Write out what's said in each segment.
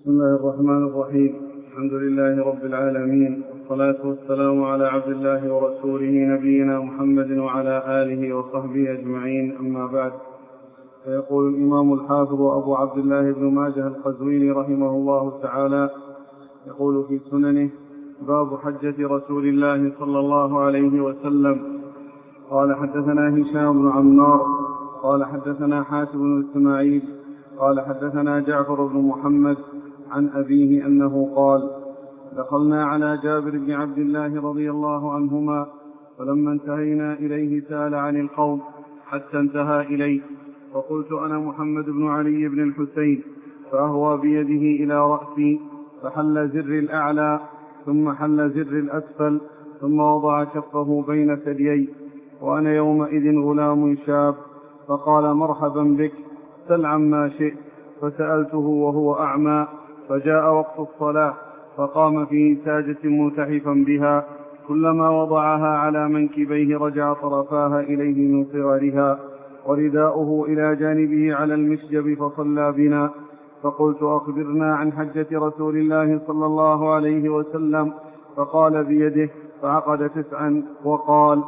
بسم الله الرحمن الرحيم. الحمد لله رب العالمين، والصلاة والسلام على عبد الله ورسوله نبينا محمد وعلى آله وصحبه أجمعين، أما بعد. فيقول الإمام الحافظ أبو عبد الله بن ماجه القزويني رحمه الله تعالى، يقول في سننه: باب حجة رسول الله صلى الله عليه وسلم. قال: حدثنا هشام بن عمار قال حدثنا حاتم بن إسماعيل قال حدثنا جعفر بن محمد عن أبيه أنه قال: دخلنا على جابر بن عبد الله رضي الله عنهما، فلما انتهينا إليه سأل عن القوم حتى انتهى إليه، وقلت: أنا محمد بن علي بن الحسين، فأهوى بيده إلى رأسي فحل زر الأعلى ثم حل زر الأسفل، ثم وضع كفه بين ثديي، وأنا يومئذ غلام شاب، فقال: مرحبا بك، سل عما شئت. فسألته وهو أعمى، فجاء وقت الصلاة فقام في ساجة ملتحفا بها، كلما وضعها على منكبيه رجع طرفاها إليه من صغرها، ورداؤه إلى جانبه على المشجب، فصلى بنا. فقلت: أخبرنا عن حجة رسول الله صلى الله عليه وسلم. فقال بيده فعقد 9 وقال: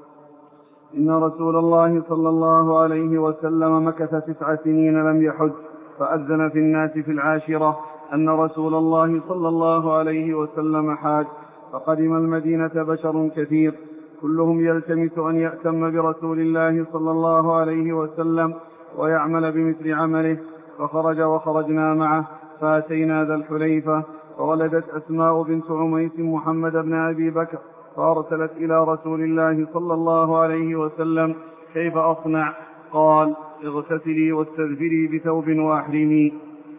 إن رسول الله صلى الله عليه وسلم مكث 9 سنين لم يحج، فأذن في الناس في 10 أن رسول الله صلى الله عليه وسلم حاج، فقدم المدينة بشر كثير كلهم يلتمس أن يأتم برسول الله صلى الله عليه وسلم ويعمل بمثل عمله، فخرج وخرجنا معه، فأتينا ذا الحليفة، فولدت أسماء بنت عميس محمد بن أبي بكر، فأرسلت إلى رسول الله صلى الله عليه وسلم: كيف أصنع؟ قال: اغتسلي واستذفري بثوب وأحرمي.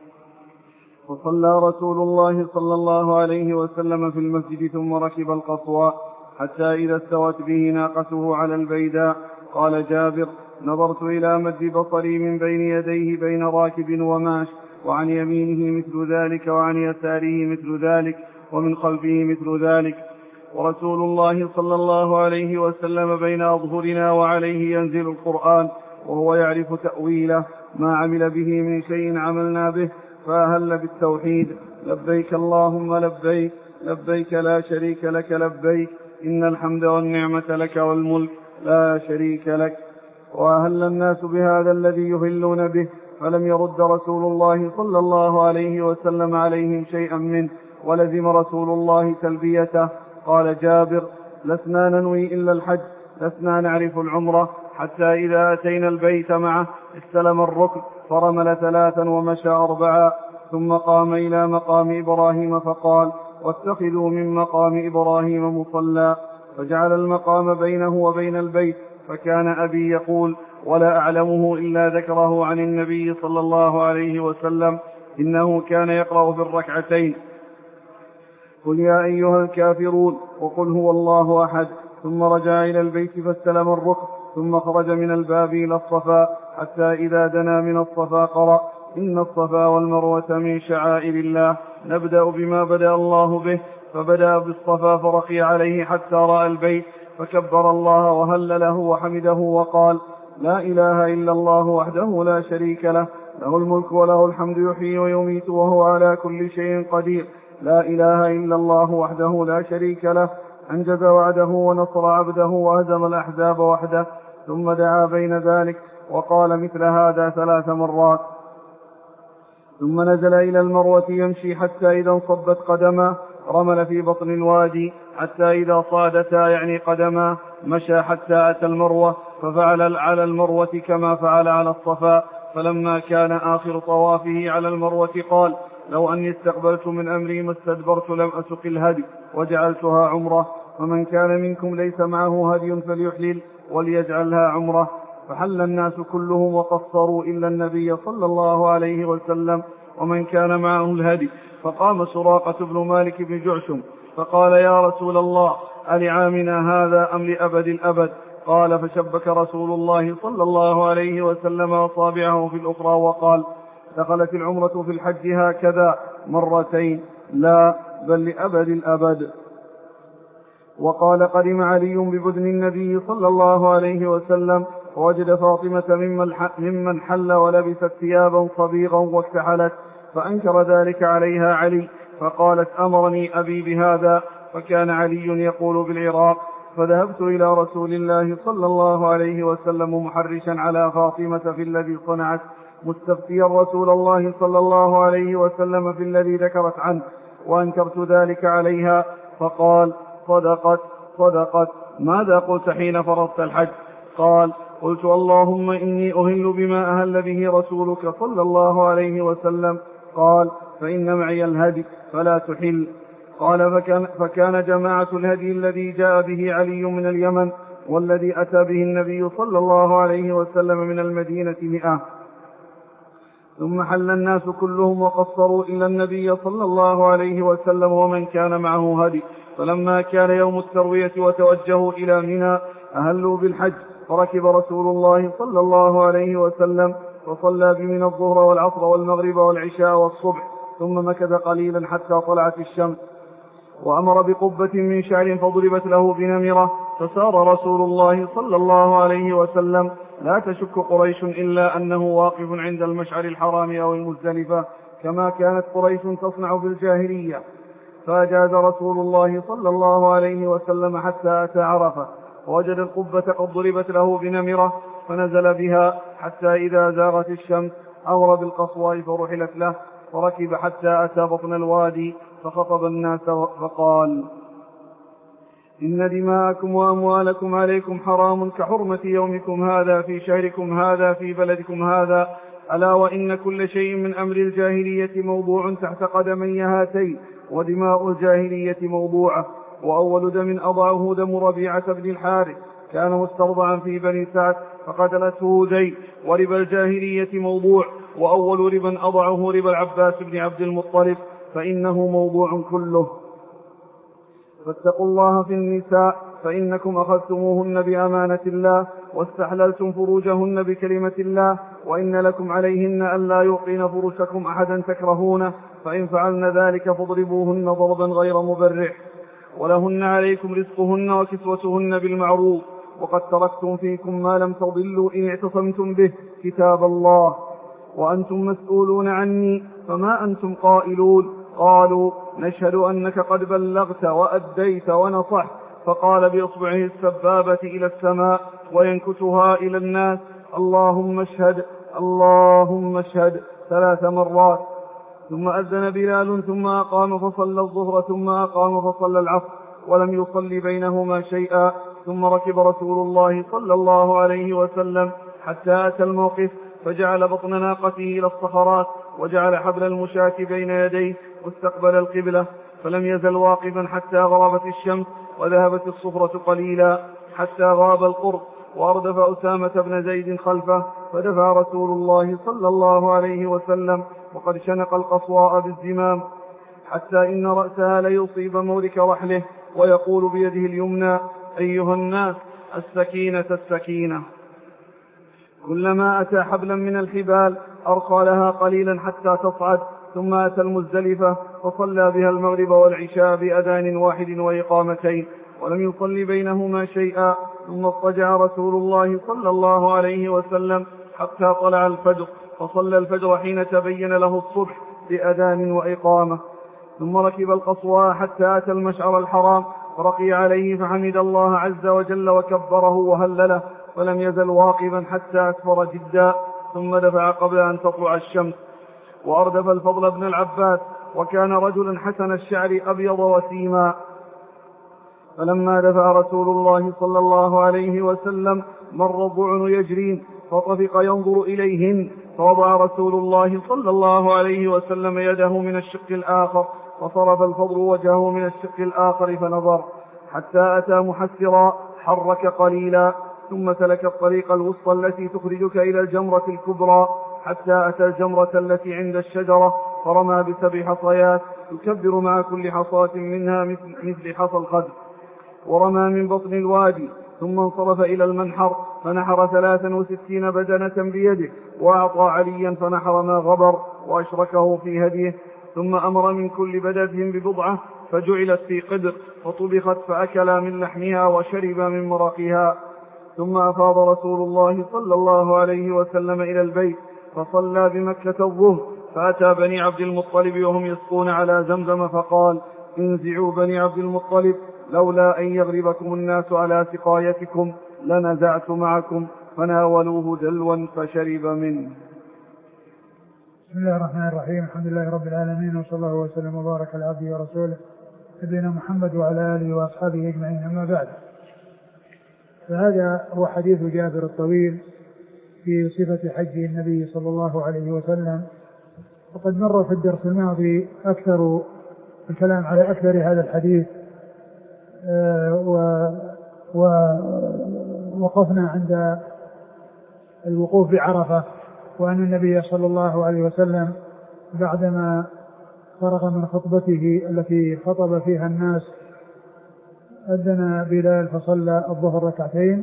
وصلى رسول الله صلى الله عليه وسلم في المسجد، ثم ركب القصوى حتى إذا استوت به ناقته على البيداء. قال جابر: نظرت إلى مد بصري من بين يديه بين راكب وماش، وعن يمينه مثل ذلك وعن يساره مثل ذلك ومن خلفه مثل ذلك، ورسول الله صلى الله عليه وسلم بين أظهرنا وعليه ينزل القرآن، وهو يعرف تأويله، ما عمل به من شيء عملنا به، فأهل بالتوحيد: لبيك اللهم لبيك، لبيك لا شريك لك لبيك، إن الحمد والنعمة لك والملك لا شريك لك. وأهل الناس بهذا الذي يهلون به، فلم يرد رسول الله صلى الله عليه وسلم عليهم شيئا منه، ولزم رسول الله تلبيته. قال جابر: لسنا ننوي إلا الحج، لسنا نعرف العمرة، حتى إذا أتينا البيت معه استلم الركن، فرمل 3 ومشى 4، ثم قام إلى مقام إبراهيم فقال: واتخذوا من مقام إبراهيم مصلى، فجعل المقام بينه وبين البيت. فكان أبي يقول، ولا أعلمه إلا ذكره عن النبي صلى الله عليه وسلم، إنه كان يقرأ في الركعتين: قل يا أيها الكافرون، وقل هو الله أحد، ثم رجع إلى البيت فاستلم الركن، ثم خرج من الباب إلى الصفا، حتى إذا دنا من الصفا قرأ: إن الصفا والمروة من شعائر الله، نبدأ بما بدأ الله به، فبدأ بالصفا فرقي عليه حتى رأى البيت، فكبر الله وهلله وحمده وقال: لا إله إلا الله وحده لا شريك له، له الملك وله الحمد، يحيي ويميت وهو على كل شيء قدير، لا إله إلا الله وحده لا شريك له، أنجز وعده ونصر عبده وهزم الأحزاب وحده. ثم دعا بين ذلك وقال مثل هذا 3 مرات، ثم نزل إلى المروة يمشي حتى إذا انصبت قدماه رمل في بطن الوادي، حتى إذا صادتا يعني قدماه مشى حتى أتى المروة، ففعل على المروة كما فعل على الصفا. فلما كان آخر طوافه على المروة قال: لو أني استقبلت من أمري ما استدبرت لم أسق الهدي وجعلتها عمرة، ومن كان منكم ليس معه هدي فليحلل وليجعلها عمرة. فحل الناس كلهم وقصروا إلا النبي صلى الله عليه وسلم ومن كان معه الهدي. فقام سراقة بن مالك بن جعشم فقال: يا رسول الله، ألعامنا هذا أم لأبد الأبد؟ قال: فشبك رسول الله صلى الله عليه وسلم أصابعه في الأخرى وقال: دخلت العمرة في الحج هكذا 2 لا، بل لأبد الأبد. وقال: قدم علي ببدن النبي صلى الله عليه وسلم، ووجد فاطمة ممن حل ولبست ثيابا صبيغا واكتحلت، فأنكر ذلك عليها علي، فقالت أمرني أبي بهذا، فكان علي يقول بالعراق، فذهبت إلى رسول الله صلى الله عليه وسلم محرشا على فاطمة في الذي صنعت، مستفتيا رسول الله صلى الله عليه وسلم في الذي ذكرت عنه، وأنكرت ذلك عليها، فقال صدقت. ماذا قلت حين فرضت الحج؟ قال قلت اللهم إني أهل بما أهل به رسولك صلى الله عليه وسلم. قال فإن معي الهدي فلا تحل. قال فكان جماعة الهدي الذي جاء به علي من اليمن والذي أتى به النبي صلى الله عليه وسلم من المدينة 100. ثم حل الناس كلهم وقصروا إلا النبي صلى الله عليه وسلم ومن كان معه هدي. فلما كان يوم التروية وتوجهوا إلى منى أهلوا بالحج، فركب رسول الله صلى الله عليه وسلم فصلى بمنى الظهر والعصر والمغرب والعشاء والصبح، ثم مكث قليلا حتى طلعت الشمس، وأمر بقبة من شعر فضربت له بنمرة، فسار رسول الله صلى الله عليه وسلم لا تشك قريش إلا أنه واقف عند المشعر الحرام أو المزدلفة كما كانت قريش تصنع بالجاهلية. فأجاز رسول الله صلى الله عليه وسلم حتى أتى عرفة، ووجد القبة قد ضربت له بنمرة، فنزل بها حتى إذا زاغت الشمس أمر بالقصواء فرحلت له، فركب حتى أتى بطن الوادي، فخطب الناس فقال إن دماءكم وأموالكم عليكم حرام كحرمة يومكم هذا في شهركم هذا في بلدكم هذا، ألا وإن كل شيء من أمر الجاهلية موضوع تحت قدمي هاتين، ودماء الجاهلية موضوعة. وأول دم أضعه دم ربيعة بن الحارث، كان مسترضعا في بني سعد فقتلته هذيل، وربا الجاهلية موضوع، وأول ربا أضعه ربا العباس بن عبد المطلب، فإنه موضوع كله. فاتقوا الله في النساء، فإنكم أخذتموهن بأمانة الله، واستحللتم فروجهن بكلمة الله، وإن لكم عليهن ألا يعطين فرشكم أحدا تكرهونه، فإن فعلن ذلك فاضربوهن ضربا غير مبرح، ولهن عليكم رزقهن وكسوتهن بالمعروف، وقد تركتم فيكم ما لم تضلوا إن اعتصمتم به، كتاب الله، وأنتم مسؤولون عني، فما أنتم قائلون؟ قالوا نشهد أنك قد بلغت وأديت ونصحت. فقال بإصبعه السبابة إلى السماء وينكتها إلى الناس اللهم اشهد اللهم اشهد 3 مرات. ثم أذن بلال ثم أقام فصلى الظهر ثم أقام فصلى العصر، ولم يصلي بينهما شيئا. ثم ركب رسول الله صلى الله عليه وسلم حتى أتى الموقف، فجعل بطن ناقته إلى الصخرات، وجعل حبل المشاة بين يديه واستقبل القبلة، فلم يزل واقفا حتى غربت الشمس وذهبت الصفرة قليلا حتى غاب القرب، وأردف أسامة بن زيد خلفه، فدفع رسول الله صلى الله عليه وسلم وقد شنق القصواء بالزمام حتى إن رأسها ليصيب مورك رحله، ويقول بيده اليمنى أيها الناس السكينة السكينة. كلما أتى حبلا من الحبال أرقى لها قليلا حتى تصعد، ثم أتى المزدلفة فصلى بها المغرب والعشاء بأذان واحد وإقامتين، ولم يصل بينهما شيئا. ثم اضطجع رسول الله صلى الله عليه وسلم حتى طلع الفجر، فصلى الفجر حين تبين له الصبح بأذان وإقامة. ثم ركب القصواء حتى أتى المشعر الحرام، فرقي عليه فحمد الله عز وجل وكبره وهلله، ولم يزل واقفا حتى أسفر جدا، ثم دفع قبل أن تطلع الشمس. وأردف الفضل بن العباس، وكان رجلا حسن الشعر أبيض وسيما. فلما دفع رسول الله صلى الله عليه وسلم مر الضعن يجرين، فطفق ينظر إليهن، فوضع رسول الله صلى الله عليه وسلم يده من الشق الآخر، وصرف الفضل وجهه من الشق الآخر فنظر حتى أتى محسرا حرك قليلا، ثم سلك الطريق الوسطى التي تخرجك إلى الجمرة الكبرى حتى أتى الجمرة التي عند الشجرة، فرمى ب7 حصيات يكبر مع كل حصاة منها مثل حصى الخزف، ورمى من بطن الوادي، ثم انصرف إلى المنحر فنحر 63 بدنة بيده، وأعطى عليا فنحر ما غبر وأشركه في هديه، ثم أمر من كل بدنة ببضعة فجعلت في قدر، فطبخت فأكلا من لحمها وشربا من مرقها. ثم أفاض رسول الله صلى الله عليه وسلم إلى البيت، فصلى بمكة الظهر، فأتى بني عبد المطلب وهم يسقون على زمزم فقال: انزعوا بني عبد المطلب، لولا أن يغلبكم الناس على سقايتكم لنزعت معكم. فناولوه دلوا فشرب منه. بسم الله الرحمن الرحيم. الحمد لله رب العالمين، وصلى الله وسلم وبارك على عبده ورسوله نبينا محمد وعلى آله وأصحابه أجمعين. أما بعد، فهذا هو حديث جابر الطويل في صفة حج النبي صلى الله عليه وسلم. وقد مر في الدرس الماضي أكثر الكلام على أكثر هذا الحديث، ووقفنا عند الوقوف بعرفة، وأن النبي صلى الله عليه وسلم بعدما فرغ من خطبته التي خطب فيها الناس أذن بلال فصلى الظهر ركعتين،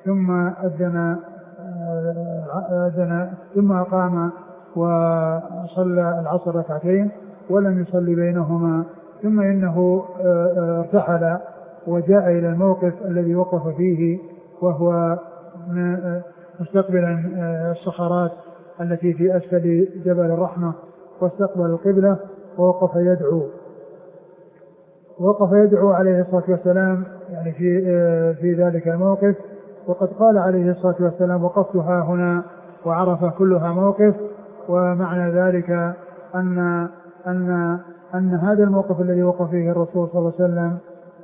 ثم قام وصلى العصر ركعتين ولم يصلي بينهما، ثم إنه ارتحل وجاء إلى الموقف الذي وقف فيه، وهو مستقبلا الصخرات التي في أسفل جبل الرحمة، واستقبل القبلة ووقف يدعو عليه الصلاة والسلام يعني في ذلك الموقف. وقد قال عليه الصلاة والسلام: وقفت ها هنا وعرفة كلها موقف. ومعنى ذلك أن هذا الموقف الذي وقف فيه الرسول صلى الله عليه وسلم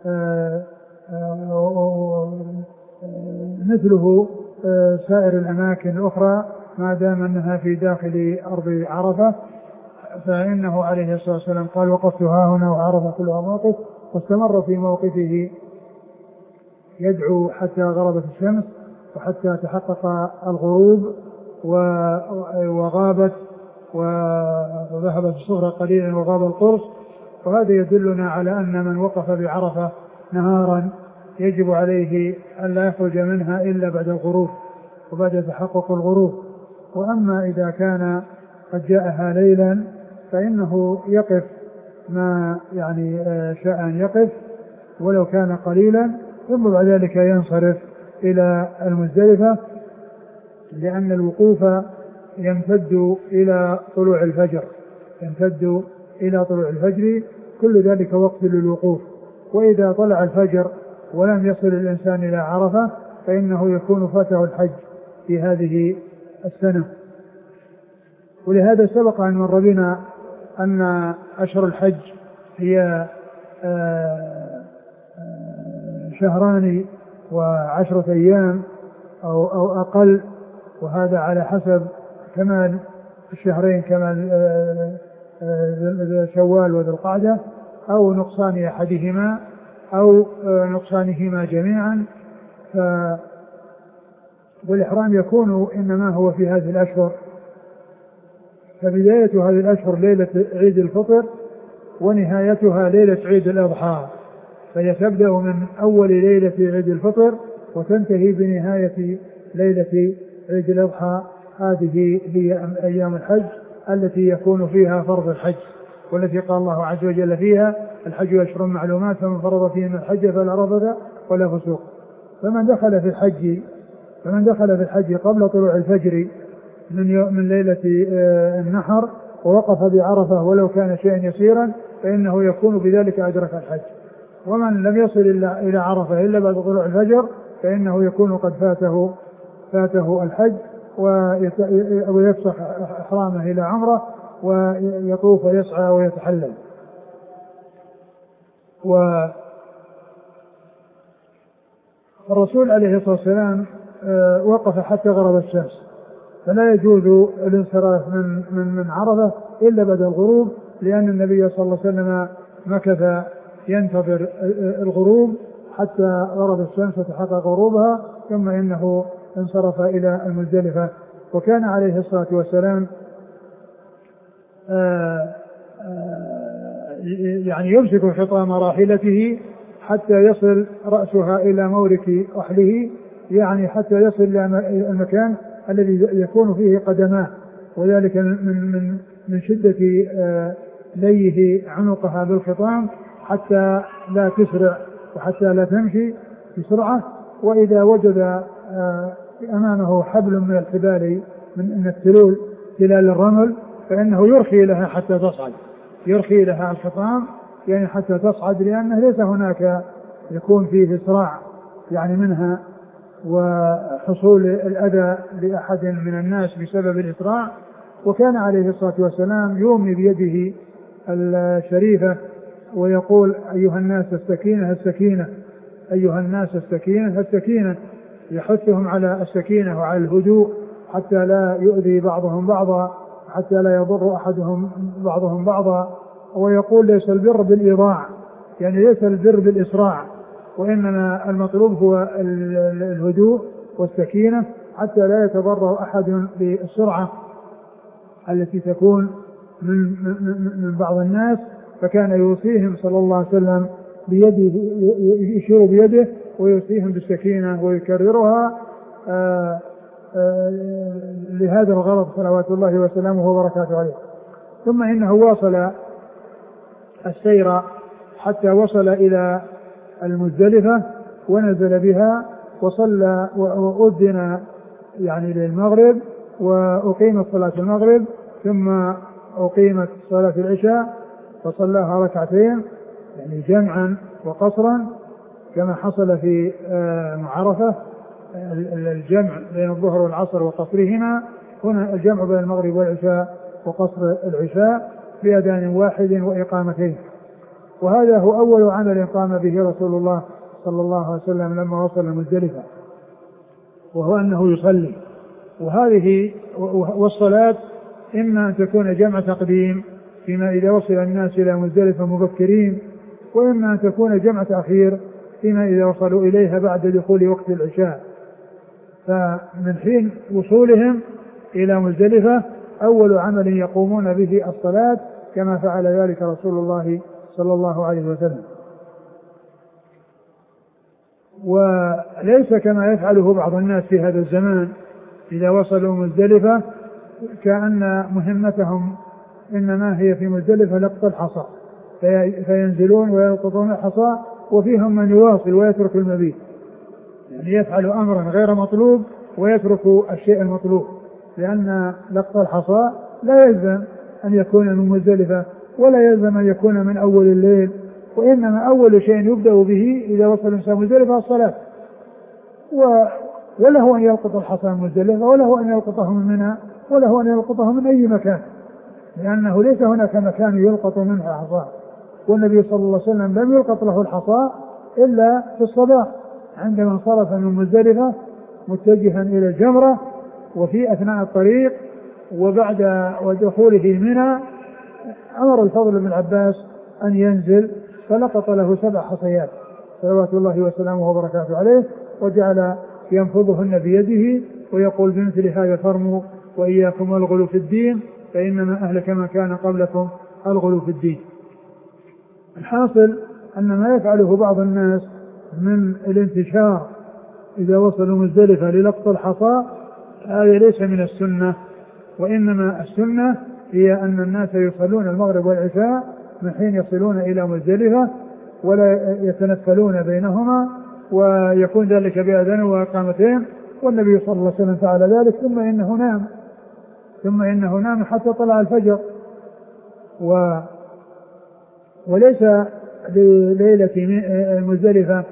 مثله سائر الأماكن الأخرى ما دام أنها في داخل أرض عرفة، فإنه عليه الصلاة والسلام قال: وقفت ها هنا وعرفة كلها موقف. واستمر في موقفه يدعو حتى غربت الشمس وحتى تحقق الغروب وغابت وذهبت الصغرى قليلا وغاب القرص. وهذا يدلنا على أن من وقف بعرفة نهارا يجب عليه أن لا يخرج منها إلا بعد الغروب وبعد تحقق الغروب. وأما إذا كان قد جاءها ليلا فإنه يقف ما يعني شاء أن يقف ولو كان قليلا، ثم بعد ذلك ينصرف إلى المزدلفة، لأن الوقوف يمتد إلى طلوع الفجر، كل ذلك وقت للوقوف. وإذا طلع الفجر ولم يصل الإنسان إلى عرفة فإنه يكون فاته الحج في هذه السنة. ولهذا سبق أن مر بنا أن أشهر الحج هي 2 و10 أيام أو أقل، وهذا على حسب كمال الشهرين، كمال شوال وذي القعدة، أو نقصان أحدهما أو نقصانهما جميعا. والإحرام يكون إنما هو في هذه الأشهر. فبداية هذه الأشهر ليلة عيد الفطر، ونهايتها ليلة عيد الأضحى، فهي تبدأ من أول ليلة عيد الفطر وتنتهي بنهاية ليلة عيد الأضحى. هذه هي أيام الحج التي يكون فيها فرض الحج، والتي قال الله عز وجل فيها: الحج أشهر معلومات، فمن فرض فيهن الحج فلا رفث ولا فسوق. فمن دخل في الحج قبل طلوع الفجر من ليلة النحر ووقف بعرفة ولو كان شيئا يسيرا فإنه يكون بذلك أدرك الحج. ومن لم يصل إلى عرفة إلا بعد طلوع الفجر فإنه يكون قد فاته الحج، ويفسخ إحرامه إلى عمره ويطوف ويسعى ويتحلل. والرسول عليه الصلاة والسلام وقف حتى غرب الشمس، فلا يجوز الانصراف من عرفة إلا بعد الغروب، لأن النبي صلى الله عليه وسلم مكث ينتظر الغروب حتى غرب الشمس وتحقق غروبها، ثم إنه انصرف إلى المزدلفة. وكان عليه الصلاة والسلام يعني يمسك خطام راحلته حتى يصل رأسها إلى مورك رحله، يعني حتى يصل إلى المكان الذي يكون فيه قدماه، وذلك من شدة ليه عنقها بالخطام حتى لا تسرع وحتى لا تمشي بسرعة. وإذا وجد أمامه حبل من الحبال من التلال الرمل فإنه يرخي لها حتى تصعد، يرخي لها الحطام يعني حتى تصعد، لأنه ليس هناك يكون فيه إسراع يعني منها وحصول الأذى لأحد من الناس بسبب الإسراع. وكان عليه الصلاة والسلام يومي بيده الشريفة ويقول أيها الناس السكينة السكينة، أيها الناس السكينة السكينة، يحثهم على السكينة وعلى الهدوء حتى لا يؤذي بعضهم بعضا، حتى لا يضر أحدهم بعضهم بعضا. ويقول ليس البر بالإيضاع، يعني ليس البر بالإسراع، وإنما المطلوب هو الهدوء والسكينة حتى لا يتضرر أحد بالسرعة التي تكون من بعض الناس. فكان يوصيهم صلى الله عليه وسلم بيده، يشير بيده ويوصيهم بالسكينة ويكررها لهذا الغرض صلوات الله وسلامه وبركاته عليه. ثم إنه واصل السير حتى وصل إلى المزدلفة ونزل بها وصلى وأذن يعني للمغرب وأقيمت صلاة المغرب، ثم أقيمت صلاة العشاء فصلاها ركعتين يعني جمعا وقصرا كما حصل في عرفة، الجمع بين الظهر والعصر وقصرهما، هنا الجمع بين المغرب والعشاء وقصر العشاء بأذان واحد وإقامتين. وهذا هو أول عمل قام به رسول الله صلى الله عليه وسلم لما وصل مزدلفة، وهو أنه يصلي. وهذه والصلاة إما أن تكون جمع تقديم فيما إذا وصل الناس إلى مزدلفة مبكرين، وإما أن تكون جمع تأخير فيما إذا وصلوا إليها بعد دخول وقت العشاء. فمن حين وصولهم إلى مزدلفة أول عمل يقومون به الصلاة كما فعل ذلك رسول الله صلى الله عليه وسلم، وليس كما يفعله بعض الناس في هذا الزمان إذا وصلوا مزدلفة كأن مهمتهم إنما هي في مزدلفة لقط الحصى، فينزلون ويلقطون الحصى، وفيهم من يواصل ويترك المبيت، يعني يفعل أمرا غير مطلوب ويترك الشيء المطلوب، لأن لقط الحصى لا يلزم أن يكون من مزدلفة ولا يلزم أن يكون من أول الليل، وإنما أول شيء يبدأ به إذا وصل الإنسان مزدلفة الصلاة، وله أن يلقط الحصى من مزدلفة وله أن يلقطه من منى وله أن يلقطه من أي مكان، لأنه ليس هناك مكان يلقط منه الحصى. والنبي صلى الله عليه وسلم لم يلقط له الحصى إلا في الصباح عندما انصرف من مزدلفة متجها إلى الجمرة، وفي أثناء الطريق وبعد ودخوله منى أمر الفضل بن عباس أن ينزل فلقط له 7 حصيات صلوات الله وسلامه وبركاته عليه، وجعل ينفضهن بيده ويقول بمثل هذا فرموا وإياكم الغلو في الدين فإنما أهلك ما كان قبلكم الغلو في الدين. الحاصل أن ما يفعله بعض الناس من الانتشار إذا وصلوا مزدلفة للقط الحصى هذا ليس من السنة، وإنما السنة هي أن الناس يصلون المغرب والعشاء من حين يصلون إلى مزدلفة ولا يتنفلون بينهما، ويكون ذلك بأذان وإقامتين، والنبي صلى الله عليه وسلم فعل ذلك ثم إنه نام حتى طلع الفجر. وليس لليلة مزدلفة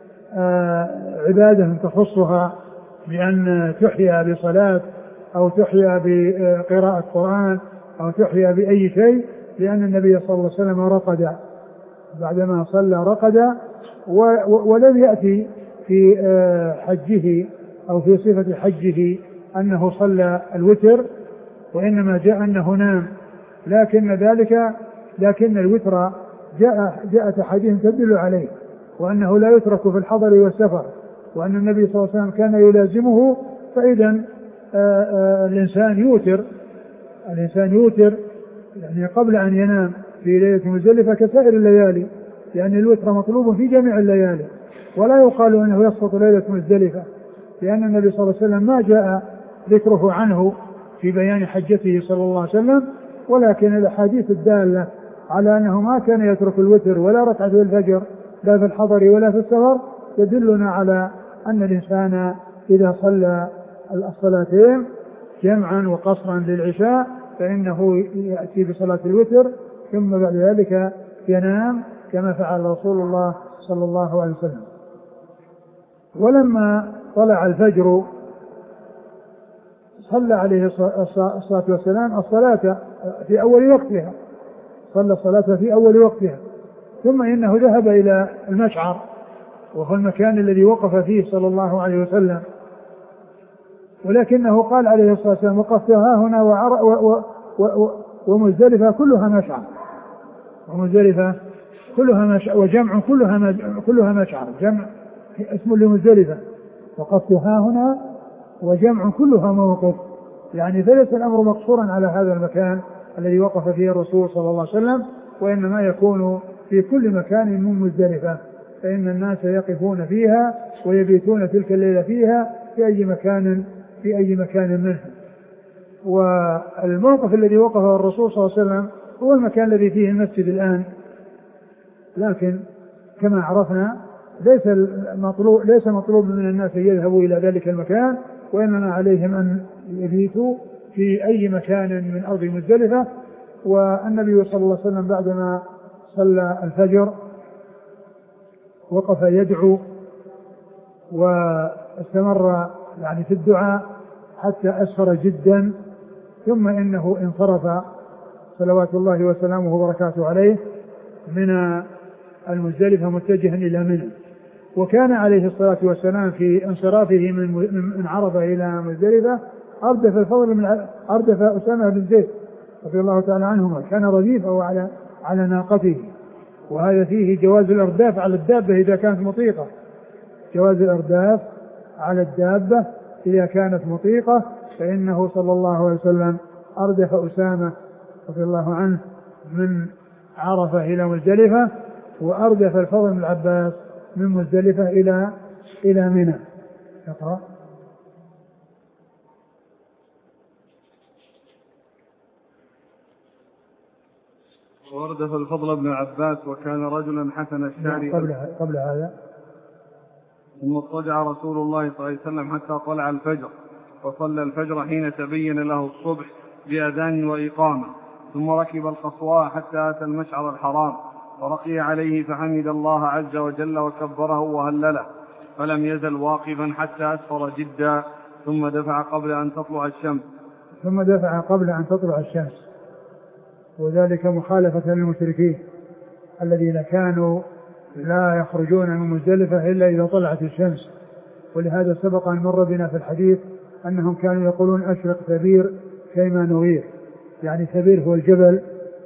عبادة تخصها بأن تحيا بصلاة أو تحيا بقراءة قرآن أو تحيا بأي شيء، لأن النبي صلى الله عليه وسلم رقد بعدما صلى رقد، ولم يأتي في حجه أو في صفة حجه أنه صلى الوتر، وإنما جاء أنه نام، لكن الوتر جاءت أحاديث تدل عليه، وأنه لا يترك في الحضر والسفر، وأن النبي صلى الله عليه وسلم كان يلازمه. فإذا الإنسان يوتر يعني قبل أن ينام في ليلة مزدلفة كسائر الليالي، لأن الوتر مطلوب في جميع الليالي، ولا يقال أنه يسقط ليلة مزدلفة، لأن النبي صلى الله عليه وسلم ما جاء ذكره عنه في بيان حجته صلى الله عليه وسلم، ولكن الأحاديث الدالة على أنه ما كان يترك الوتر ولا ركعة الفجر لا في الحضر ولا في السفر يدلنا على أن الإنسان إذا صلى الصلاتين جمعا وقصرا للعشاء فإنه يأتي بصلاة الوتر ثم بعد ذلك ينام كما فعل رسول الله صلى الله عليه وسلم. ولما طلع الفجر صلى عليه الصلاة والسلام الصلاة في أول وقتها، صلى الصلاة في أول وقتها، ثم إنه ذهب إلى المشعر وهو المكان الذي وقف فيه صلى الله عليه وسلم، ولكنه قال عليه الصلاة والسلام وقفتها هنا ومزدلفة كلها مشعر، ومزدلفة كلها مشعر، وجمع كلها مشعر، جمع اسم لمزدلفة، وقفتها هنا وجمع كلها موقف، يعني فليس الأمر مقصورا على هذا المكان الذي وقف فيه الرسول صلى الله عليه وسلم، وإنما يكون في كل مكان من مزدلفة، فإن الناس يقفون فيها ويبيتون تلك الليلة فيها في أي مكان منه. والموقف الذي وقفه الرسول صلى الله عليه وسلم هو المكان الذي فيه المسجد الآن، لكن كما عرفنا ليس مطلوب من الناس أن يذهبوا إلى ذلك المكان، وإنما عليهم أن يبيتوا في أي مكان من أرض مزدلفة. والنبي صلى الله عليه وسلم بعدما صلى الفجر وقف يدعو واستمر يعني في الدعاء حتى أسفر جدا، ثم إنه انصرف صلوات الله وسلامه وبركاته عليه من المزدلفة متجها إلى منى. وكان عليه الصلاة والسلام في انصرافه من عرفة إلى مزدلفة أردف أسامة بن زيد رضي الله تعالى عنهما، كان رديفه على ناقته، وهذا فيه جواز الأرداف على الدابة إذا كانت مطيقة، جواز الأرداف على الدابة إذا كانت مطيقة، فإنه صلى الله عليه وسلم أردف أسامة رضي الله عنه من عرفة إلى مزدلفة، وأردف الفضل بن العباس من مزدلفة إلى منى. اقرأ. وأردف الفضل بن عباس وكان رجلا حسن الشعر. قبل هذا ثم اضطجع رسول الله صلى الله عليه وسلم حتى طلع الفجر، وصلى الفجر حين تبين له الصبح بأذان وإقامة، ثم ركب القصواء حتى أتى المشعر الحرام، ورقي عليه فحمد الله عز وجل وكبره وهلله، فلم يزل واقفا حتى أسفر جدا، ثم دفع قبل أن تطلع الشمس، وذلك مخالفة للمشركين الذين كانوا لا يخرجون من مزدلفة إلا إذا طلعت الشمس. ولهذا سبق أن مر بنا في الحديث أنهم كانوا يقولون أشرق ثبير كيما نغير، يعني ثبير هو الجبل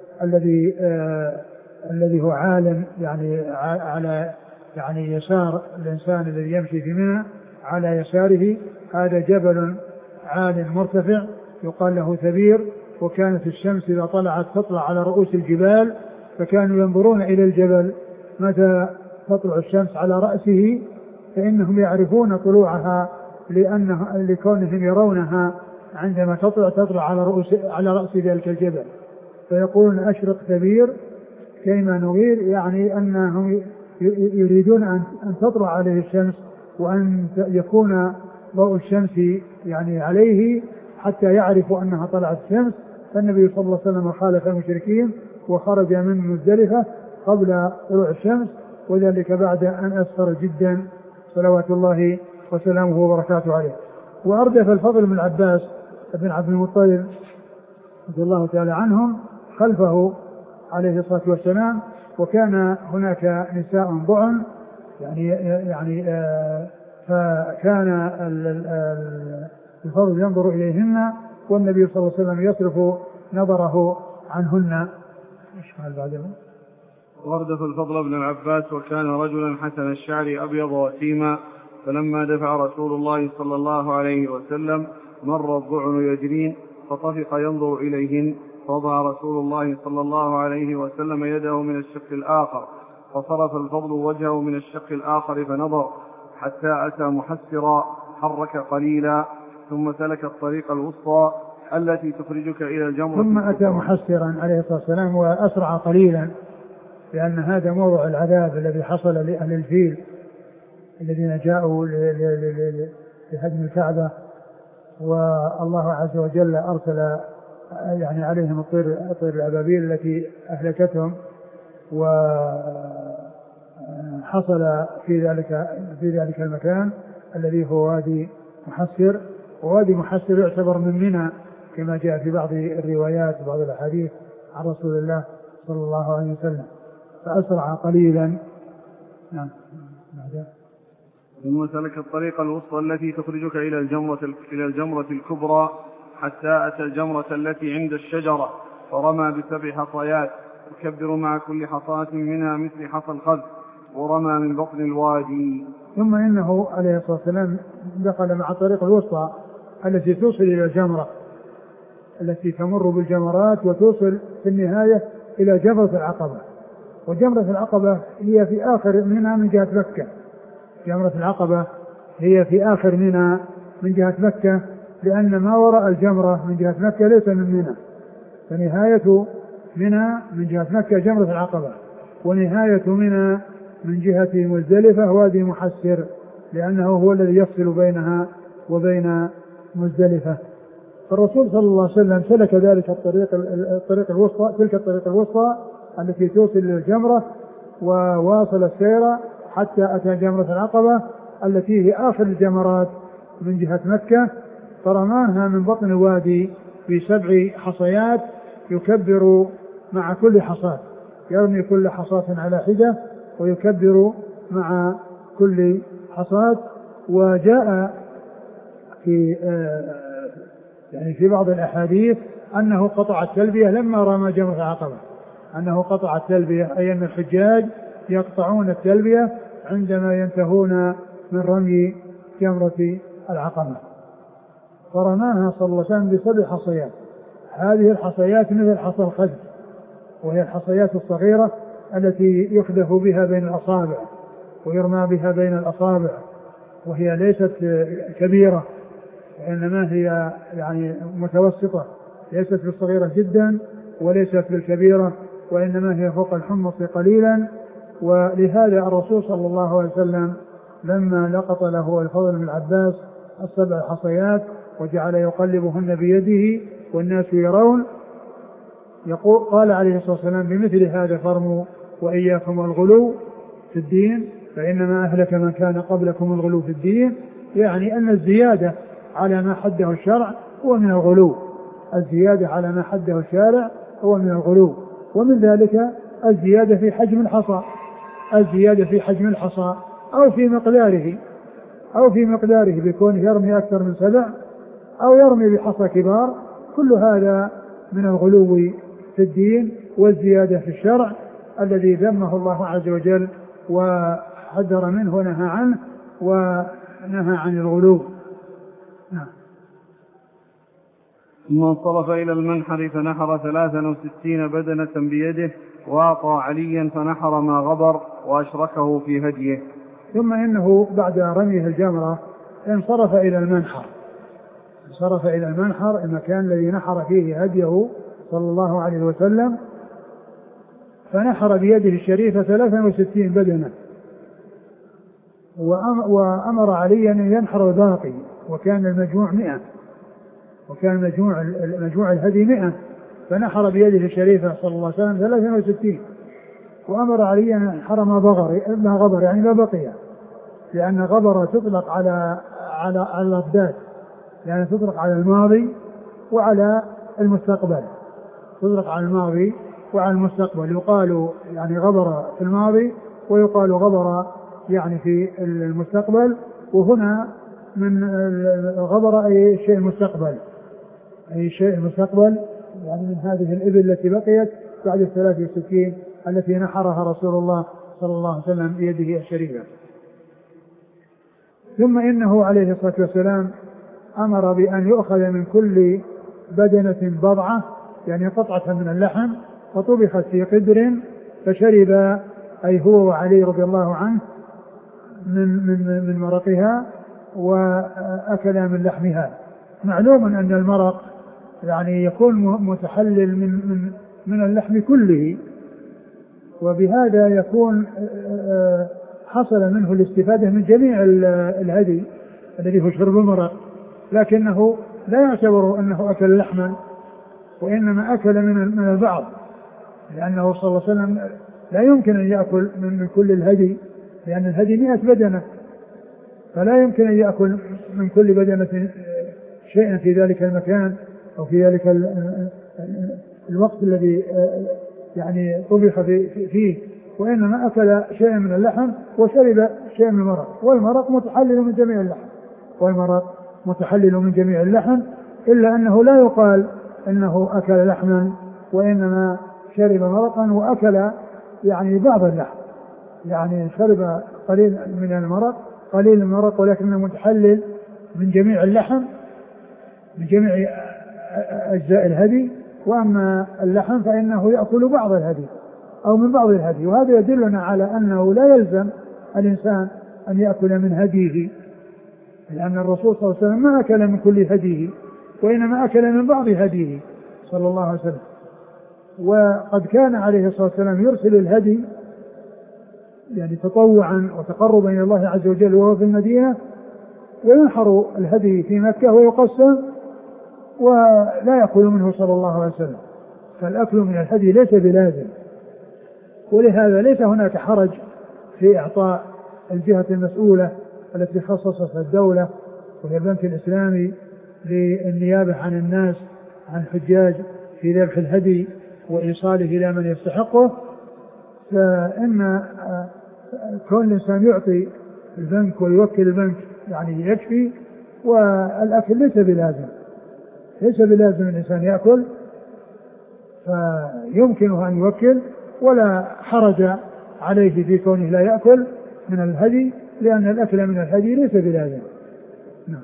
الذي هو عال يعني على يعني يسار الإنسان الذي يمشي في منى، على يساره هذا جبل عال مرتفع يقال له ثبير. وكانت الشمس إذا طلعت تطلع على رؤوس الجبال، فكانوا ينظرون إلى الجبل متى تطلع الشمس على رأسه، فإنهم يعرفون طلوعها لكونهم يرونها عندما تطلع على رأس ذلك الجبل، فيقولون أشرق ثبير كيما نغير، يعني أنهم يريدون أن تطلع عليه الشمس وأن يكون ضوء الشمس يعني عليه حتى يعرفوا أنها طلعت الشمس. فالنبي صلى الله عليه وسلم خالف المشركين وخرج من مزدلفة قبل طلوع الشمس، وذلك بعد أن أسفر جدا صلوات الله وسلامه وبركاته عليه. وأردف الفضل بن العباس بن عبد المطلب رضي الله تعالى عنهم خلفه عليه الصلاة والسلام، وكان هناك نساء ضعن يعني فكان الفضل ينظر إليهن، والنبي صلى الله عليه وسلم يصرف نظره عنهن. وأردف الفضل بن العباس وكان رجلا حسن الشعر أبيض وسيما، فلما دفع رسول الله صلى الله عليه وسلم مر الضعن يجرين، فطفق ينظر إليهن، فوضع رسول الله صلى الله عليه وسلم يده من الشق الآخر، فصرف الفضل وجهه من الشق الآخر فنظر حتى أتى محسرا، حرك قليلا، ثم سلك الطريق الوسطى التي تخرجك إلى الجمرة، ثم أتى محسرا عليه الصلاة والسلام وأسرع قليلا، لأن هذا موضع العذاب الذي حصل لأهل الفيل الذين جاءوا لهدم الكعبة، والله عز وجل أرسل يعني عليهم الطير الأبابيل التي أهلكتهم، وحصل في ذلك المكان الذي هو وادي محسر. ووادي محسر يعتبر من منى كما جاء في بعض الروايات وبعض الأحاديث عن رسول الله صلى الله عليه وسلم، فأسرع قليلا. نعم. ثم سلك الطريق الوسطى التي تخرجك إلى الجمرة الكبرى حتى أتى الجمرة التي عند الشجرة، فرمى ب7 حصيات يكبر مع كل حصاة منها مثل حصى الخذ، ورمى من بطن الوادي. ثم إنه عليه الصلاة والسلام دخل مع الطريق الوسطى التي توصل إلى الجمرة، التي تمر بالجمرات وتوصل في النهاية إلى جمرة العقبة. وجمرة العقبة هي في آخر منها من جهة مكة. جمرة العقبة هي في آخر منى من جهة مكة، لأن ما وراء الجمرة من جهة مكة ليس من منى، فنهاية منى من جهة مكة جمرة العقبة، ونهاية منى من جهة مزدلفة وادي محسر، لأنه هو الذي يفصل بينها وبين مزدلفة. فالرسول صلى الله عليه وسلم سلك ذلك الطريق الوسطى، تلك الطريق الوسطى التي توصل إلى الجمرة، وواصل السير حتى أتى جمرة العقبة التي هي آخر الجمرات من جهة مكة، فرماها من بطن الوادي ب7 حصيات يكبر مع كل حصاة، يرمي كل حصاة على حدة ويكبر مع كل حصاة. وجاء في بعض الأحاديث أنه قطع التلبية لما رمى جمرة العقبة، أنه قطع التلبية، أي أن الحجاج يقطعون التلبية عندما ينتهون من رمي جمرة العقبة. فرماها صلى الله عليه وسلم ب7 حصيات. هذه الحصيات مثل حصى الخذ، وهي الحصيات الصغيرة التي يخذف بها بين الأصابع ويرمى بها بين الأصابع، وهي ليست كبيرة وإنما هي يعني متوسطة، ليست بالصغيرة جدا وليست بالكبيرة، وإنما هي فوق الحمص قليلا. ولهذا الرسول صلى الله عليه وسلم لما لقط له الفضل بن العباس 7 حصيات وجعل يقلبهن بيده والناس يرون، قال عليه الصلاة والسلام: بمثل هذا فرموا وإياكم الغلو في الدين فإنما أهلك من كان قبلكم الغلو في الدين. يعني أن الزيادة على ما حده الشرع هو من الغلو، الزيادة على ما حده الشارع هو من الغلو. ومن ذلك الزيادة في حجم الحصى، الزيادة في حجم الحصى أو في مقداره بكونه يرمي أكثر من 7 أو يرمي بحصى كبار، كل هذا من الغلو في الدين والزيادة في الشرع الذي ذمه الله عز وجل وحذر منه ونهى عنه ونهى عن الغلو. ثم انصرف إلى المنحر فنحر 63 بدنة بيده، وأعطى عليا فنحر ما غبر وأشركه في هديه. ثم إنه بعد رميه الجمرة انصرف إلى المنحر، المكان الذي نحر فيه هديه صلى الله عليه وسلم، فنحر بيده الشريفة 63 بدنة، وأمر عليا أن ينحر الباقي، وكان المجموع 100، وكان مجموع الهدي 100، فنحر بيده الشريفة صلى الله عليه وسلم 63، وأمر عليا أن ينحر ما غبر يعني ما بقي، لأن غبر تطلق على الأضداد، يعني تطلق على الماضي وعلى المستقبل، تطلق على الماضي وعلى المستقبل. يقال يعني غبر في الماضي ويقال غبر يعني في المستقبل، وهنا من غبر أي شيء المستقبل يعني من هذه الإبل التي بقيت بعد 63 التي نحرها رسول الله صلى الله عليه وسلم بيده الشريفة. ثم إنه عليه الصلاة والسلام أمر بأن يؤخذ من كل بدنة بضعة، يعني قطعة من اللحم، وطبخت في قدر فشرب أي هو وعلي رضي الله عنه من مرقها وأكل من لحمها. معلوم أن المرق يعني يكون متحلل من اللحم كله، وبهذا يكون حصل منه الاستفادة من جميع الهدي الذي هو شرب المرق، لكنه لا يعتبر أنه أكل لحما، وإنما أكل من البعض، لأنه صلى الله عليه وسلم لا يمكن أن يأكل من كل الهدي، لأن الهدي 100 بدنة، فلا يمكن أن يأكل من كل بدنة شيئا في ذلك المكان أو في ذلك الوقت الذي يعني طبخ فيه، وإنما أكل شيئا من اللحم وشرب شيئا من المرق، والمرق متحلل من جميع اللحم، والمرق متحلل من جميع اللحم، إلا أنه لا يقال أنه أكل لحما، وإنما شرب مرقا وأكل يعني بعض اللحم، يعني شرب قليل من المرق، قليل المرق ولكنه متحلل من جميع اللحم، من جميع أجزاء الهدي. وأما اللحم فإنه يأكل بعض الهدي أو من بعض الهدي، وهذا يدلنا على أنه لا يلزم الإنسان أن يأكل من هديه، لأن الرسول صلى الله عليه وسلم ما أكل من كل هديه، وإنما أكل من بعض هديه صلى الله عليه وسلم. وقد كان عليه الصلاة والسلام يرسل الهدي يعني تطوعا وتقربا إلى الله عز وجل وهو في المدينة، وينحر الهدي في مكة ويقسم ولا يأكل منه صلى الله عليه وسلم، فالأكل من الهدي ليس بلازم، ولهذا ليس هناك حرج في إعطاء الجهة المسؤولة التي خصصتها الدولة وهي البنك الإسلامي للنيابة عن الناس عن الحجاج في ذبح الهدي وإيصاله إلى من يستحقه. فإن كون الإنسان يعطي البنك ويوكل البنك يعني يكفي، والأكل ليس بلازم، ليس بلازم الإنسان يأكل، فيمكنه أن يوكل ولا حرج عليه في كونه لا يأكل من الهدي، لأن الأكل من الهدي ليس بلازم. نعم.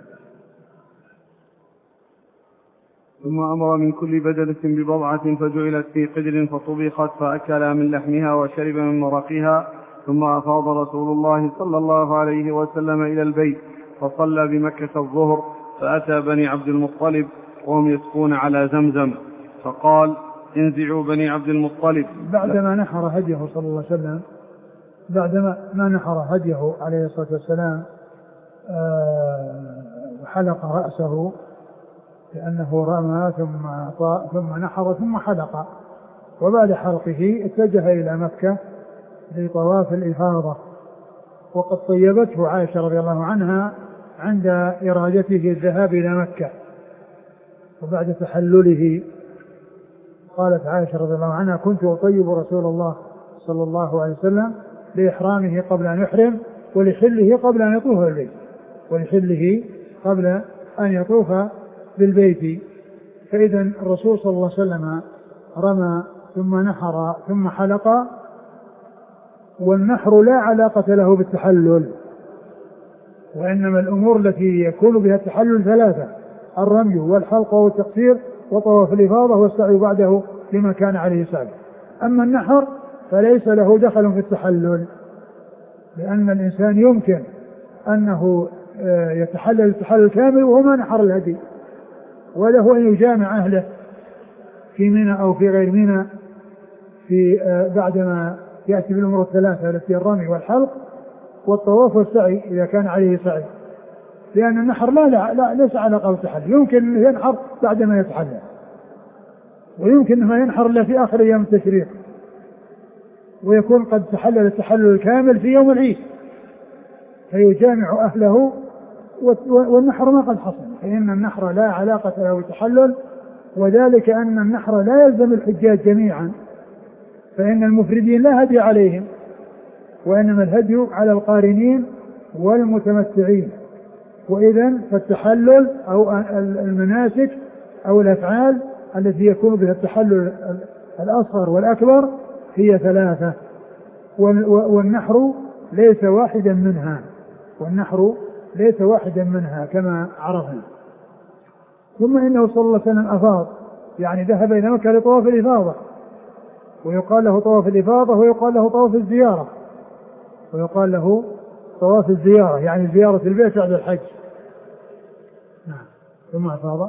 ثم أمر من كل بدنة ببضعة فجعلت في قدر فطبخت فأكل من لحمها وشرب من مرقها. ثم أفاض رسول الله صلى الله عليه وسلم إلى البيت فصلى بمكة الظهر، فأتى بني عبد المطلب وهم يسقون على زمزم، فقال: انزعوا بني عبد المطلب. بعدما نحر هديه صلى الله عليه وسلم، بعدما ما نحر هديه عليه الصلاة والسلام وحلق رأسه، لأنه رمى ثم نحر ثم حلق، وبعد حلقه اتجه إلى مكة لطواف الإفاضة. وقد طيبته عائشة رضي الله عنها عند إرادته الذهاب إلى مكة، وبعد تحلله قالت عائشة رضي الله عنها: كنت أطيب رسول الله صلى الله عليه وسلم لإحرامه قبل أن يحرم ولحله قبل أن يطوف بالبيت، ولحله قبل أن يطوف بالبيت. فإذا الرسول صلى الله عليه وسلم رمى ثم نحر ثم حلق، والنحر لا علاقة له بالتحلل، وإنما الأمور التي يكون بها التحلل ثلاثة: الرمي والحلق والتقصير وطواف الإفاضة والسعي بعده لما كان عليه سعي. أما النحر فليس له دخل في التحلل، لأن الإنسان يمكن أنه يتحلل التحلل كامل وهو ما نحر الهدي، وله أن يجامع أهله في منى أو في غير منى في بعدما يأتي بالأمور الثلاثة التي الرمي والحلق والطواف والسعي إذا كان عليه سعي، لأن النحر لا ليس علاقة بالتحلل، يمكن أن ينحر بعدما يتحلل، ويمكن أن ينحر إلا في آخر أيام التشريق، ويكون قد تحلل التحلل الكامل في يوم العيد فيجامع أهله والنحر ما قد حصل. فإن النحر لا علاقة له بالتحلل، وذلك أن النحر لا يلزم الحجاج جميعا، فإن المفردين لا هدي عليهم، وإنما الهدي على القارنين والمتمتعين. وإذن فالتحلل أو المناسك أو الأفعال التي يكون بها التحلل الأصغر والأكبر هي ثلاثة، والنحر ليس واحدا منها، والنحر ليس واحدا منها كما عرفنا. ثم إنه صلى الله عليه وسلم أفاض، يعني ذهب إلى مكة لطواف الإفاضة، ويقال له طواف الإفاضة ويقال له طواف الزيارة، ويقال له طواف الزيارة يعني زيارة البيت بعد الحج. نعم. ثم أفاض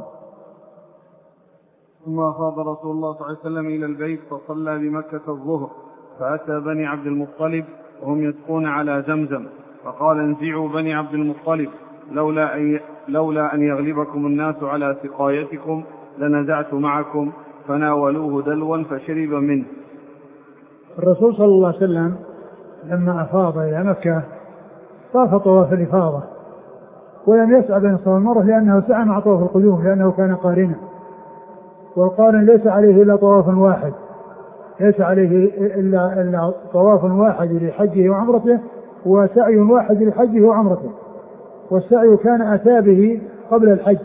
رسول الله صلى الله عليه وسلم إلى البيت فصلى بمكة الظهر، فأتى بني عبد المطلب وهم يسقون على زمزم، فقال: انزعوا بني عبد المطلب، لولا أن يغلبكم الناس على سقايتكم لنزعت معكم، فناولوه دلوا فشرب منه. الرسول صلى الله عليه وسلم لما أفاض إلى مكة طاف طواف الإفاضة ولم يسعى بين الصفا والمروة لأنه سعى مع طواف القدوم لأنه كان قارنا، والقارن ليس عليه إلا طواف واحد، ليس عليه إلا طواف واحد لحجه وعمرته وسعي واحد لحجه وعمرته، والسعي كان أتى به قبل الحج.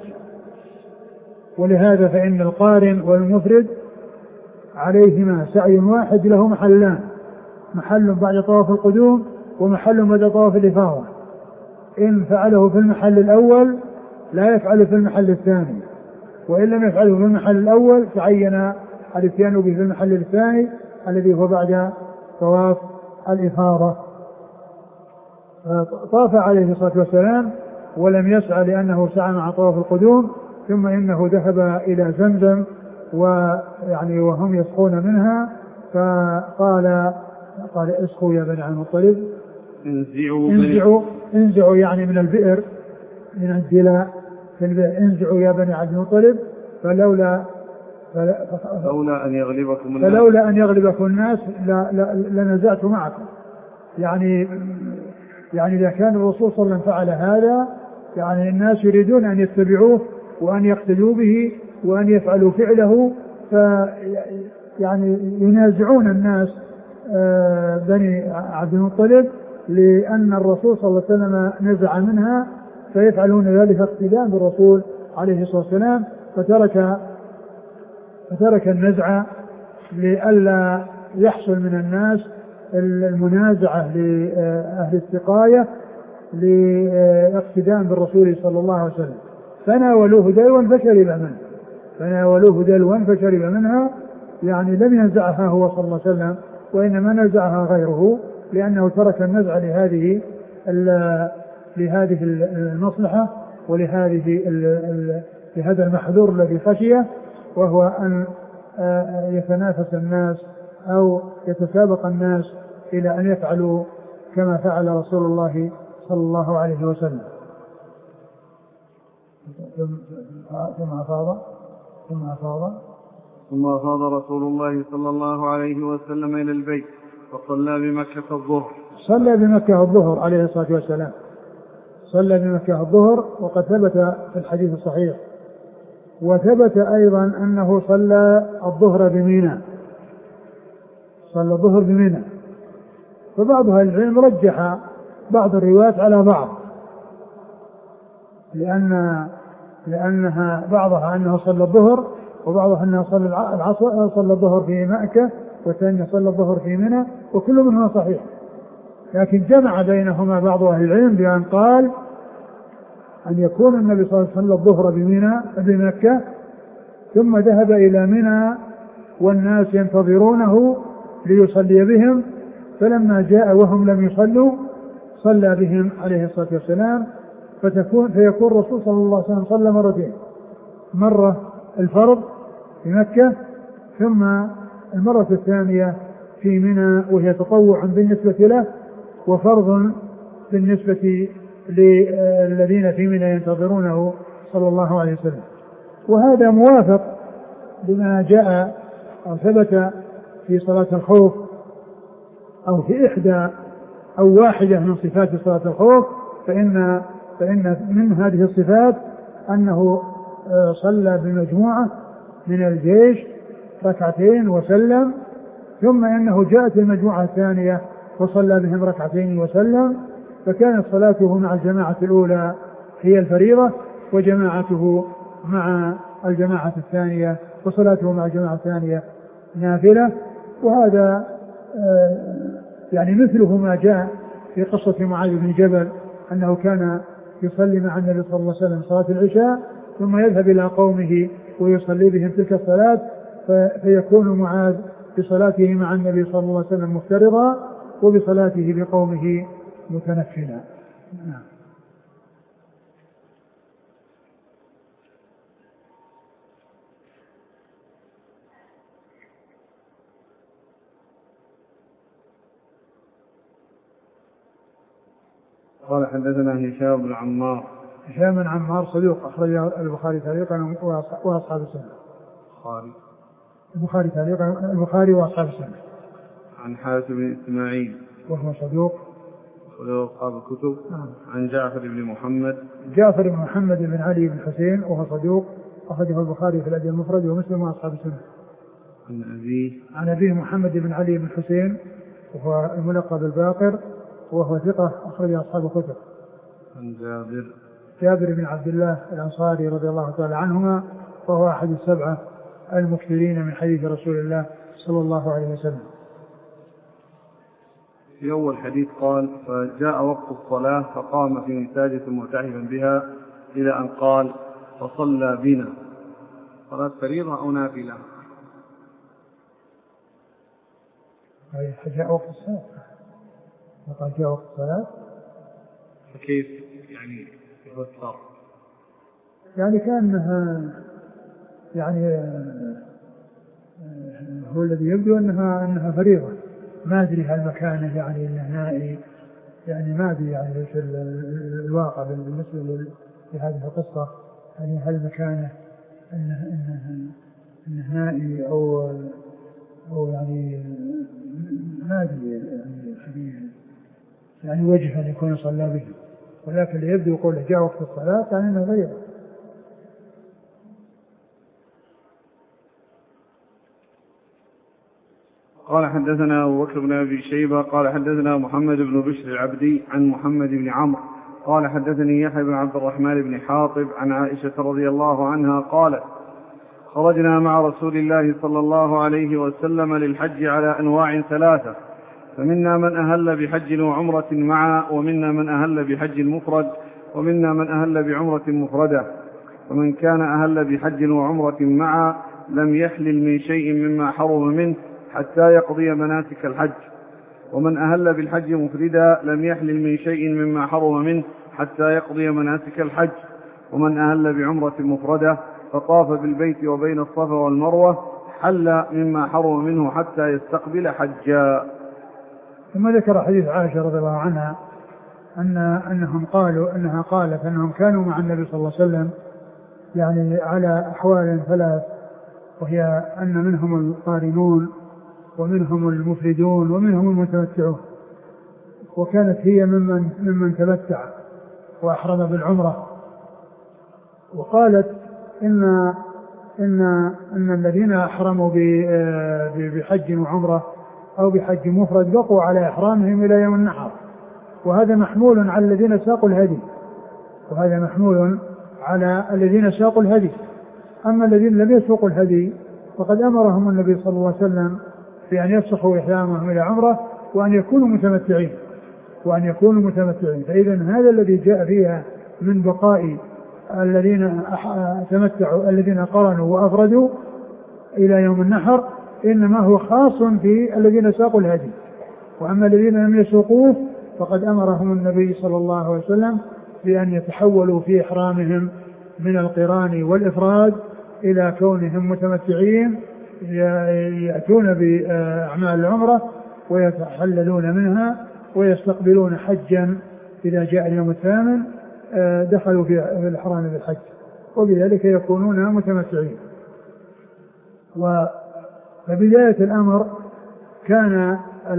ولهذا فإن القارن والمفرد عليهما سعي واحد له محلان، محل بعد طواف القدوم ومحل بعد طواف الإفاضة. إن فعله في المحل الأول لا يفعله في المحل الثاني، وإن لم يفعله في المحل الأول تعين الاتيان به في المحل الثاني الذي هو بعد طواف الإفاضة. طاف عليه الصلاة والسلام ولم يسعى لأنه سعى مع طواف القدوم، ثم إنه ذهب إلى زمزم وهم يسقون منها، فقال اسقوا يا بني عبد المطلب، انزعوا يعني من البئر، من الدلاء في البئر، انزعوا يا بني عبد المطلب فلولا أن يغلبكم الناس لنزعت معكم. يعني إذا كان الرسول صلى الله عليه وسلم فعل هذا يعني الناس يريدون أن يتبعوه وأن يقتدوا به وأن يفعلوا فعله، يعني ينازعون الناس بني عبد المطلب لأن الرسول صلى الله عليه وسلم نزع منها، فيفعلون ذلك اقتداء بالرسول عليه الصلاة والسلام، فترك النزع لئلا يحصل من الناس المنازعة لأهل السقاية لاقتداء بالرسول صلى الله عليه وسلم. فناولوه دلوا فشرب منها، يعني لم ينزعها هو صلى الله عليه وسلم وإنما نزعها غيره، لأنه ترك النزع لهذه المصلحة لهذا المحذور الذي خشيه، وهو أن يتنافس الناس أو يتسابق الناس إلى أن يفعلوا كما فعل رسول الله صلى الله عليه وسلم. ثم أفاض رسول الله صلى الله عليه وسلم إلى البيت فصلى بمكة الظهر. صلى بمكة الظهر عليه الصلاة والسلام، صلى بمكة الظهر، وقد ثبت في الحديث الصحيح. وثبت أيضا أنه صلى الظهر بمنى، فبعض أهل العلم رجح بعض الروايات على بعض، لأنها بعضها أنه صلى الظهر، وبعضها أنه صلى العصر، صلى الظهر في مكة، والثاني صلى الظهر في منى، وكل منهما صحيح. لكن جمع بينهما بعض أهل العلم بأن قال أن يكون النبي صلى الله عليه وسلم الظهر بمكة ثم ذهب إلى منى والناس ينتظرونه ليصلي بهم، فلما جاء وهم لم يصلوا صلى بهم عليه الصلاة والسلام، فيكون الرسول صلى الله عليه وسلم صلى مرتين، مرة الفرض في مكة ثم المرة الثانية في منى، وهي تطوع بالنسبة له وفرض بالنسبة للذين في منى ينتظرونه صلى الله عليه وسلم. وهذا موافق بما جاء أو ثبت في صلاة الخوف أو في إحدى أو واحدة من صفات صلاة الخوف، فإن من هذه الصفات أنه صلى بمجموعة من الجيش ركعتين وسلم، ثم إنه جاءت المجموعة الثانية وصلى بهم ركعتين وسلم، فكانت صلاته مع الجماعة الأولى هي الفريضة، وجماعته مع الجماعة الثانية وصلاته مع الجماعة الثانية نافلة. وهذا يعني مثله ما جاء في قصة معاذ بن جبل أنه كان يصلي مع النبي صلى الله عليه وسلم صلاة العشاء ثم يذهب إلى قومه ويصلي بهم تلك الصلاة، فيكون معاذ بصلاته مع النبي صلى الله عليه وسلم مفترضا وبصلاته بقومه متنفلا. قال حدثنا هشام بن عمار. هشام بن عمار صدوق أخرج البخاري تعليقا وأصحاب السنة. البخاري تعليقا، البخاري وأصحاب السنة. عن حاتم بن إسماعيل وهو صدوق أصحاب الكتب. عن جعفر بن محمد، جعفر بن محمد بن علي بن حسين وهو صدوق، أخرجه البخاري في الأدب المفرد ومسلم وأصحاب السنة. عن أبيه محمد بن علي بن حسين وهو الملقب الباقر وهو ثقة، أخرج أصحاب الكتب. عن جابر بن عبد الله الأنصاري رضي الله تعالى عنهما، وهو أحد السبعة المكثرين من حديث رسول الله صلى الله عليه وسلم. في أول حديث قال: فجاء وقت الصلاة فقام في مساجد معتكفا بها إلى أن قال: فصلى بنا. صلاة فريضة أو نافلة؟ جاء وقت الصلاة، وقال جاء وقت الصلاة، فكيف يعني يفسر؟ يعني كأنها يعني هو الذي يبدو أنها فريضة. ما أدري هل مكانه يعني النهائي، يعني ما أدري يعني ايش الواقع بالنسبة لهذه القصة، يعني هل مكانه انه نهائي او يعني ما أدري يعني وجه أن يكون صلى به، ولكن اللي يبدو يقول جاء وقت الصلاة يعني أنه غير. قال: حدثنا أبو بكر بن أبي شيبة قال حدثنا محمد بن بشر العبدي عن محمد بن عمرو قال حدثني يحيى بن عبد الرحمن بن حاطب عن عائشة رضي الله عنها قالت: خرجنا مع رسول الله صلى الله عليه وسلم للحج على أنواع ثلاثة، فمنا من أهل بحج وعمرة معا، ومنا من أهل بحج مفرد، ومنا من أهل بعمرة مفردة. ومن كان أهل بحج وعمرة معا لم يحلل من شيء مما حرم منه حتى يقضي مناسك الحج. ومن أهل بالحج مفردا لم يحلل من شيء مما حرم منه حتى يقضي مناسك الحج. ومن أهل بعمرة مفردة فطاف بالبيت وبين الصفا والمروة حل مما حرم منه حتى يستقبل حجا. ثم ذكر حديث عائشة رضي الله عنها أنها قالت أنهم كانوا مع النبي صلى الله عليه وسلم يعني على أحوال ثلاث، وهي أن منهم القارنون ومنهم المفردون ومنهم المتمتعون، وكانت هي ممن تمتع وأحرم بالعمرة. وقالت إن الذين أحرموا بحج وعمرة أو بحج مفرد بقوا على إحرامهم إلى يوم النحر، وهذا محمول على الذين ساقوا الهدي، أما الذين لم يسوقوا الهدي فقد أمرهم النبي صلى الله عليه وسلم بأن يفسخوا إحرامهم إلى عمرة وأن يكونوا متمتعين. فإذا هذا الذي جاء فيها من بقاء الذين تمتعوا الذين قرنوا وأفردوا إلى يوم النحر إنما هو خاص في الذين ساقوا الهدي، وأما الذين لم يسوقوه فقد أمرهم النبي صلى الله عليه وسلم بأن يتحولوا في إحرامهم من القران والإفراد إلى كونهم متمتعين، يأتون بأعمال العمرة ويتحللون منها ويستقبلون حجا إذا جاء اليوم الثامن دخلوا في الإحرام بالحج، وبذلك يكونون متمتعين. وبداية الأمر كان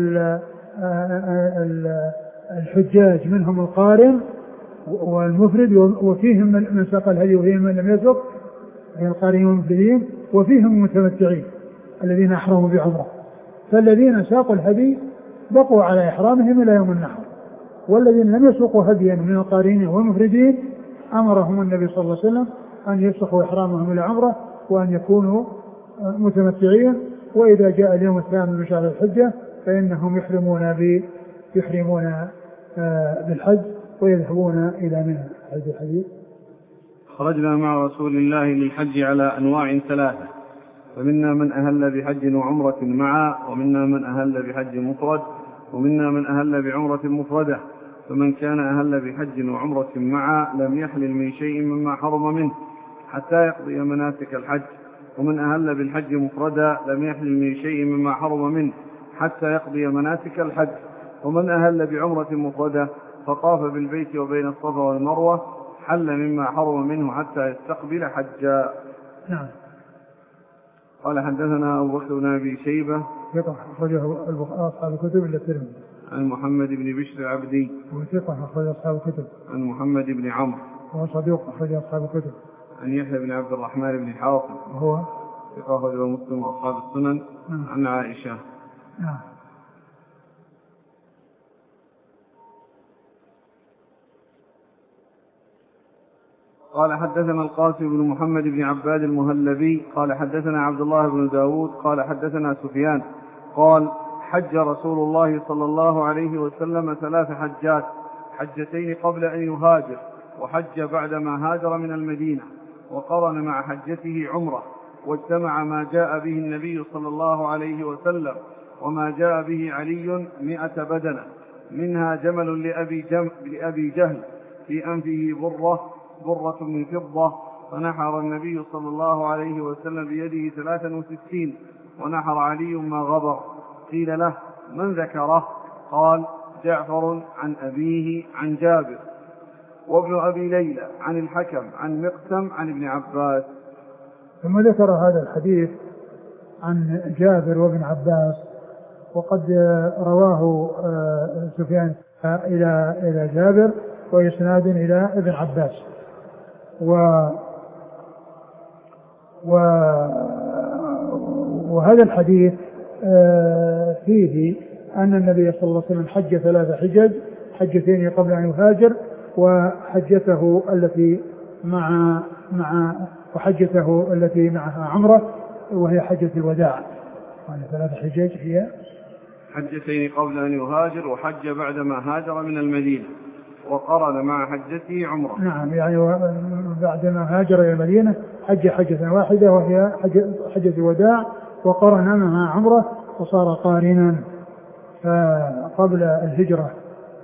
الحجاج منهم القارن والمفرد، وفيهم من ساق الهدي وفيهم من لم يسق، القارنين والمفردين، وفيهم المتمتعين الذين أحرموا بعمرة. فالذين ساقوا الهدي بقوا على إحرامهم إلى يوم النحر، والذين لم يسوقوا هديا من القارنين والمفردين أمرهم النبي صلى الله عليه وسلم أن يفسخوا إحرامهم إلى عمرة وأن يكونوا متمتعين، وإذا جاء اليوم الثامن من شهر الحجة فإنهم يحرمون بالحج ويذهبون إلى منى. هذا الحديث: خرجنا مع رسول الله للحج على أنواع ثلاثة، فمنا من أهل بحج وعمرة معا، ومنا من أهل بحج مفرد، ومنا من أهل بعمرة مفردة. فمن كان أهل بحج وعمرة معا لم يحلل من شيء مما حرم منه حتى يقضي مناسك الحج. ومن أهل بالحج مفردا لم يحلل من شيء مما حرم منه حتى يقضي مناسك الحج. ومن أهل بعمرة مفردة فطاف بالبيت وبين الصفا والمروة حل مما حرم منه حتى يستقبل حجا. نعم. قال حدثنا أبو بكر بن أبي شيبة ثقة أخرجه أصحاب الكتب إلا الترمذي. عن محمد بن بشر العبدي وثقة أخرج أصحاب الكتب. عن محمد بن عمرو وهو صدوق أخرج أصحاب الكتب. عن يحيى بن عبد الرحمن بن حاصم وهو ثقة أخرجه مسلم وأصحاب السنن. عن عائشة. قال حدثنا القاسم بن محمد بن عباد المهلبي قال حدثنا عبد الله بن داود قال حدثنا سفيان قال حج رسول الله صلى الله عليه وسلم 3 حجات، حجتين قبل أن يهاجر، وحج بعدما هاجر من المدينة، وقرن مع حجته عمرة، واجتمع ما جاء به النبي صلى الله عليه وسلم وما جاء به علي 100 بدنة، منها جمل لأبي جهل في أنفه برة من فضة، فنحر النبي صلى الله عليه وسلم بيده 63، ونحر علي ما غبر. قيل له من ذكره؟ قال جعفر عن أبيه عن جابر، وابن أبي ليلى عن الحكم عن مقسم عن ابن عباس. ثم ذكر هذا الحديث عن جابر وابن عباس، وقد رواه سفيان إلى جابر وإسناد إلى ابن عباس. وهذا الحديث فيه أن النبي صلى الله عليه وسلم حج 3 حجج، حجتين قبل أن يهاجر، وحجته التي معها عمرة وهي حجة الوداع. 3 حجج هي حجتين قبل أن يهاجر، وحج بعدما هاجر من المدينة، وقرن مع حجته عمرة. نعم، يعني بعدما هاجر إلى المدينة حج حجة واحدة وهي حجة الوداع، وقرن معها عمرة وصار قارنا. فقبل الهجرة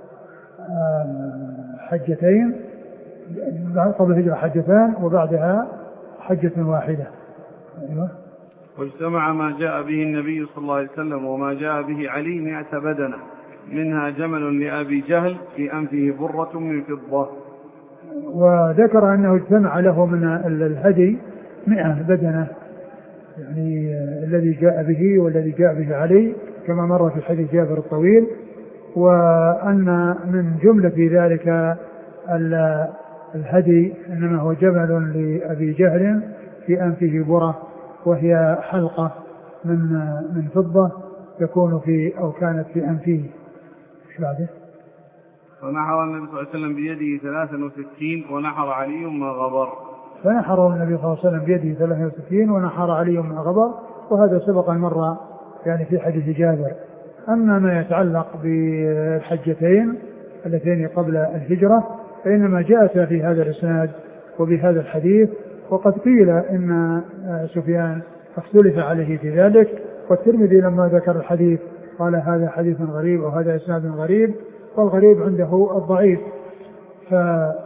حجتين، قبل الهجرة حجتان، وبعدها حجة واحدة. أيوة. واجتمع ما جاء به النبي صلى الله عليه وسلم وما جاء به علي 100 بدنة، منها جمل لأبي جهل في أنفه برة من فضة. وذكر أنه اجتمع له من الهدي 100 بدنة، يعني الذي جاء به والذي جاء به علي كما مر في حديث جابر الطويل، وأن من جملة ذلك الهدي إنما هو جمل لأبي جهل في أنفه برة، وهي حلقة من فضة تكون في أو كانت في أنفه. ايش بعده؟ فنحر النبي صلى الله عليه وسلم بيده 63، ونحر علي ما غبر. فنحر النبي صلى الله عليه وسلم بيده 63 ونحر علي ما غبر، وهذا سبق مرة يعني في حديث جابر. أما ما يتعلق بالحجتين اللتين قبل الهجرة فإنما جاءت في هذا الإسناد وبهذا الحديث، وقد قيل إن سفيان اختلف عليه في ذلك، والترمذي لما ذكر الحديث قال هذا حديث غريب أو هذا إسناد غريب، والغريب عنده الضعيف، فاختلف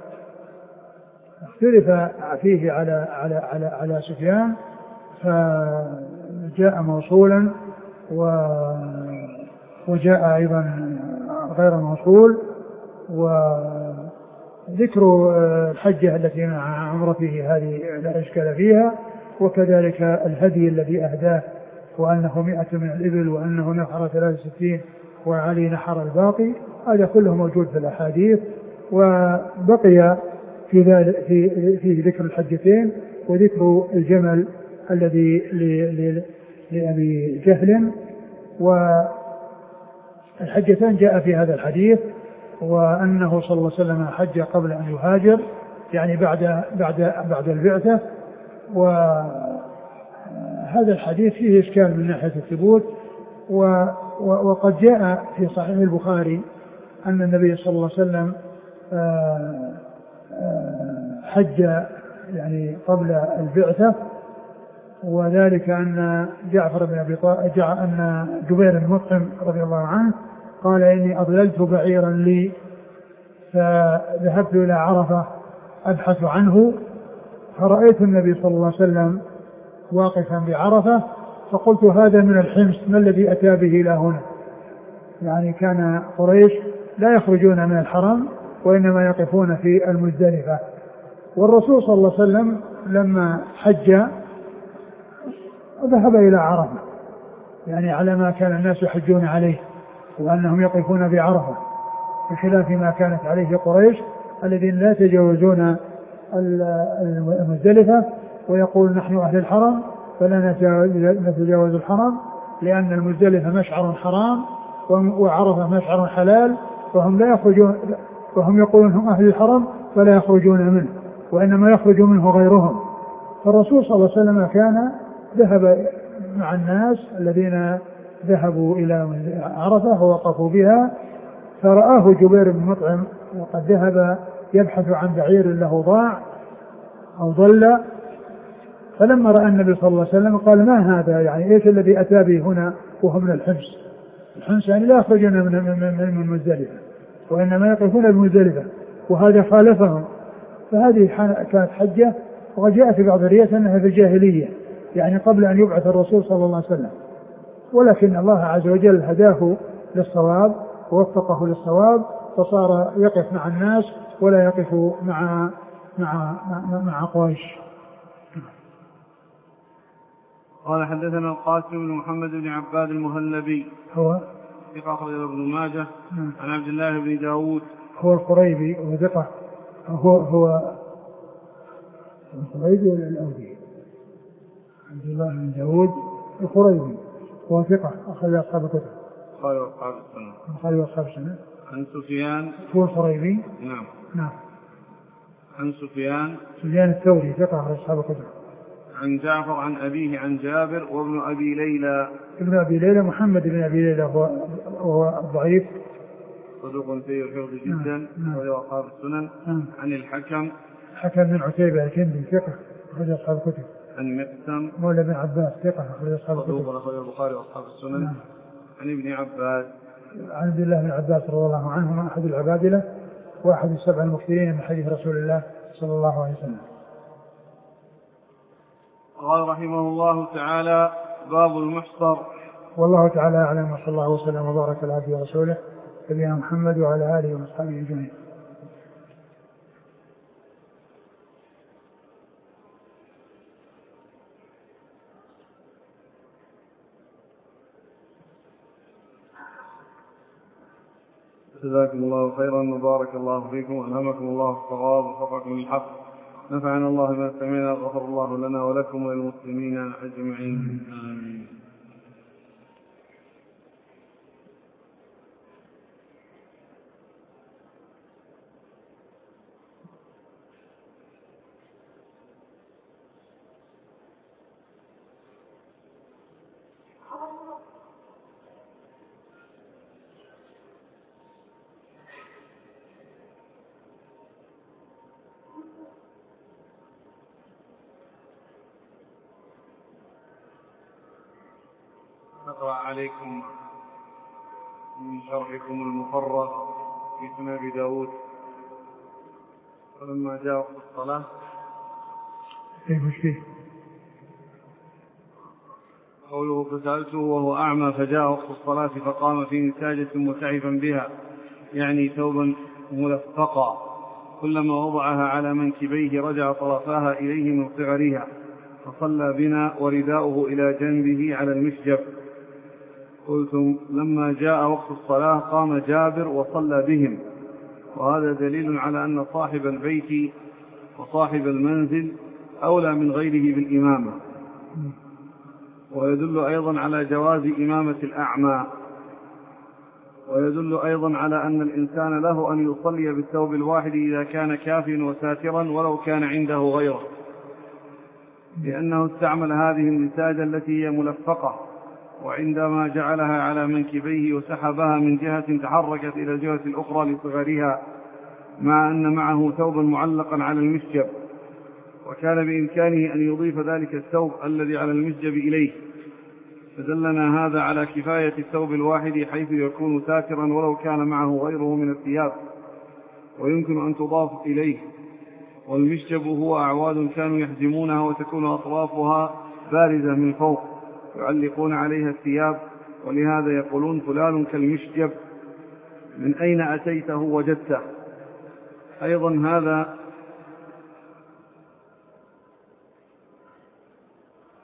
فيه على سفيان، فجاء موصولا وجاء أيضا غير موصول. وذكر الحجة التي مع عمرته هذه لا إشكال فيها، وكذلك الهدي الذي أهداه وأنه 100 من الإبل وأنه نحر 63 وعلي نحر الباقي، هذا كله موجود في الأحاديث. وبقي في ذلك في ذكر الحجتين وذكر الجمل الذي لأبي جهل، والحجتان جاء في هذا الحديث، وأنه صلى الله عليه وسلم حج قبل أن يهاجر، يعني بعد البعثة. وهذا الحديث فيه إشكال من ناحية الثبوت، وقد جاء في صحيح البخاري أن النبي صلى الله عليه وسلم حج يعني قبل البعثة، وذلك أن جعفر بن أبي طالب أن جبير بن مطعم رضي الله عنه قال إني أضللت بعيرا لي فذهبت إلى عرفة أبحث عنه، فرأيت النبي صلى الله عليه وسلم واقفا بعرفة، فقلت هذا من الحمص، ما الذي أتى به إلى هنا؟ يعني كان قريش لا يخرجون من الحرم وإنما يقفون في المزدلفة. والرسول صلى الله عليه وسلم لما حج وذهب إلى عرفة، يعني على ما كان الناس يحجون عليه، وأنهم يقفون بعرفة بخلاف ما كانت عليه قريش الذين لا يتجاوزون المزدلفة، ويقول نحن أهل الحرم فلا نتجاوز الحرم، لأن المزدلفة مشعر حرام وعرفة مشعر حلال، وهم لا يخرجون، وهم يقولون هم أهل الحرم فلا يخرجون منه، وإنما يخرج منه غيرهم. فالرسول صلى الله عليه وسلم كان ذهب مع الناس الذين ذهبوا إلى عرفة ووقفوا بها، فرآه جبير بن مطعم وقد ذهب يبحث عن بعير له ضاع أو ضل، فلما رأى النبي صلى الله عليه وسلم قال ما هذا، يعني إيش الذي أتى به هنا وهو من الحمص يعني لا يخرجون من مزدلفة وإنما يقفون بمزدلفة، وهذا خالفهم. فهذه كانت حجة، وجاء في بعض الروايات أنها في الجاهلية، يعني قبل أن يبعث الرسول صلى الله عليه وسلم، ولكن الله عز وجل هداه للصواب ووفقه للصواب، فصار يقف مع الناس ولا يقف مع قريش. قال حدثنا القاسم بن محمد بن عباد المهلبي هو ثقة أخرجه ابن ماجه عن عبد الله بن داود هو القريبي وثقة، هو القريبي ولا الأودي؟ عبد الله بن داود القريبي هو ثقة أخرج أصحاب الكتب قال وأصحاب السنة. عن سفيان هو القريبي نعم. عن سفيان الثوري ثقة أخرج أصحاب الكتب. عن جعفر عن أبيه عن جابر وابن أبي ليلى. ابن أبي ليلى محمد بن أبي ليلى هو ضعيف صدوق سيء الحفظ جدا وهو أصحاب السنن. عن الحكم بن عتيبة الكندي ثقة أخرج أصحاب الكتب. عن مقسم مولى بن عباس ثقة أخرج أصحاب الكتب. صدوق أخرج البخاري وأصحاب السنن. عن ابن عباس عن عبد الله بن عباس رضي الله عنهما أحد العبادلة وأحد السبع المكثرين من حديث رسول الله صلى الله عليه وسلم. قال رحمه الله تعالى باب المحصر. والله تعالى أعلم، وصلى الله وسلم وبارك على عبده ورسوله نبينا محمد وعلى آله وأصحابه أجمعين. جزاكم الله خيرا وبارك الله فيكم وألهمكم الله الصواب ووفقكم للحق، نفعنا الله بما سمعنا، غفر الله لنا ولكم وللمسلمين أجمعين آمين. نقرأ عليكم من شرحكم المفرغ في سنن أبي داود. فلما جاء وقت الصلاة قوله فسألته وهو أعمى فجاء وقت الصلاة فقام في نساجة متعفا بها، يعني ثوبا ملفقا، كلما وضعها على منكبيه رجع طرفاها إليه من صغرها، فصلى بنا ورداؤه إلى جنبه على المشجب. قلت لما جاء وقت الصلاة قام جابر وصلى بهم، وهذا دليل على أن صاحب البيت وصاحب المنزل أولى من غيره بالإمامة، ويدل أيضا على جواز إمامة الأعمى، ويدل أيضا على أن الإنسان له أن يصلي بالثوب الواحد إذا كان كافٍ وساترا ولو كان عنده غيره، لأنه استعمل هذه النساجة التي هي ملفقة، وعندما جعلها على منكبيه وسحبها من جهة تحركت إلى الجهة الأخرى لصغرها، مع أن معه ثوبا معلقا على المشجب، وكان بإمكانه أن يضيف ذلك الثوب الذي على المشجب إليه، فدلنا هذا على كفاية الثوب الواحد حيث يكون ساترا ولو كان معه غيره من الثياب، ويمكن أن تضاف إليه. والمشجب هو أعواد كانوا يحزمونها وتكون أطرافها بارزة من فوق يعلقون عليها الثياب، ولهذا يقولون فلان كالمشجب، من أين أتيته وجدته. أيضا هذا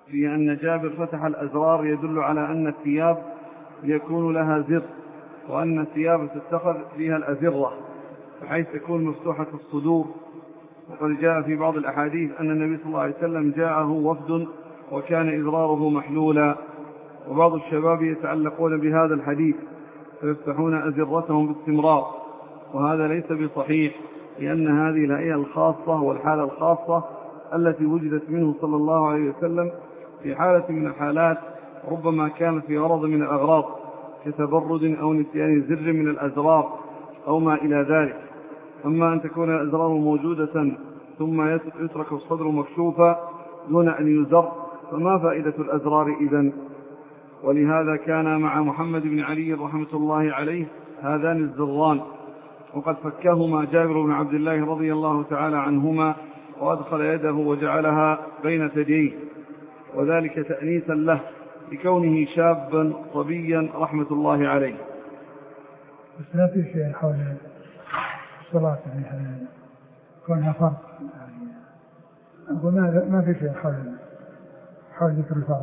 في أن جابر فتح الأزرار يدل على أن الثياب يكون لها زر، وأن الثياب تتخذ فيها الأزرة بحيث تكون مفتوحة الصدور. وقد جاء في بعض الأحاديث أن النبي صلى الله عليه وسلم جاءه وفد وكان إزراره محلولا، وبعض الشباب يتعلقون بهذا الحديث فيفتحون أزرتهم باستمرار، وهذا ليس بصحيح، لأن هذه الهيئة الخاصة والحالة الخاصة التي وجدت منه صلى الله عليه وسلم في حالة من الحالات ربما كانت في غرض من الأغراض كتبرد أو نسيان زر من الأزرار أو ما إلى ذلك. أما أن تكون الأزرار موجودة ثم يترك الصدر مكشوفا دون أن يزر فما فائدة الأزرار إذن؟ ولهذا كان مع محمد بن علي رحمة الله عليه هذان الزران، وقد فكهما جابر بن عبد الله رضي الله تعالى عنهما وأدخل يده وجعلها بين ثدييه، وذلك تأنيسا له لكونه شابا صبيا رحمة الله عليه. بس لا في شيء حول الصلاة يعني كونها فرق، أقول ما في شيء حول ذكر الفرق.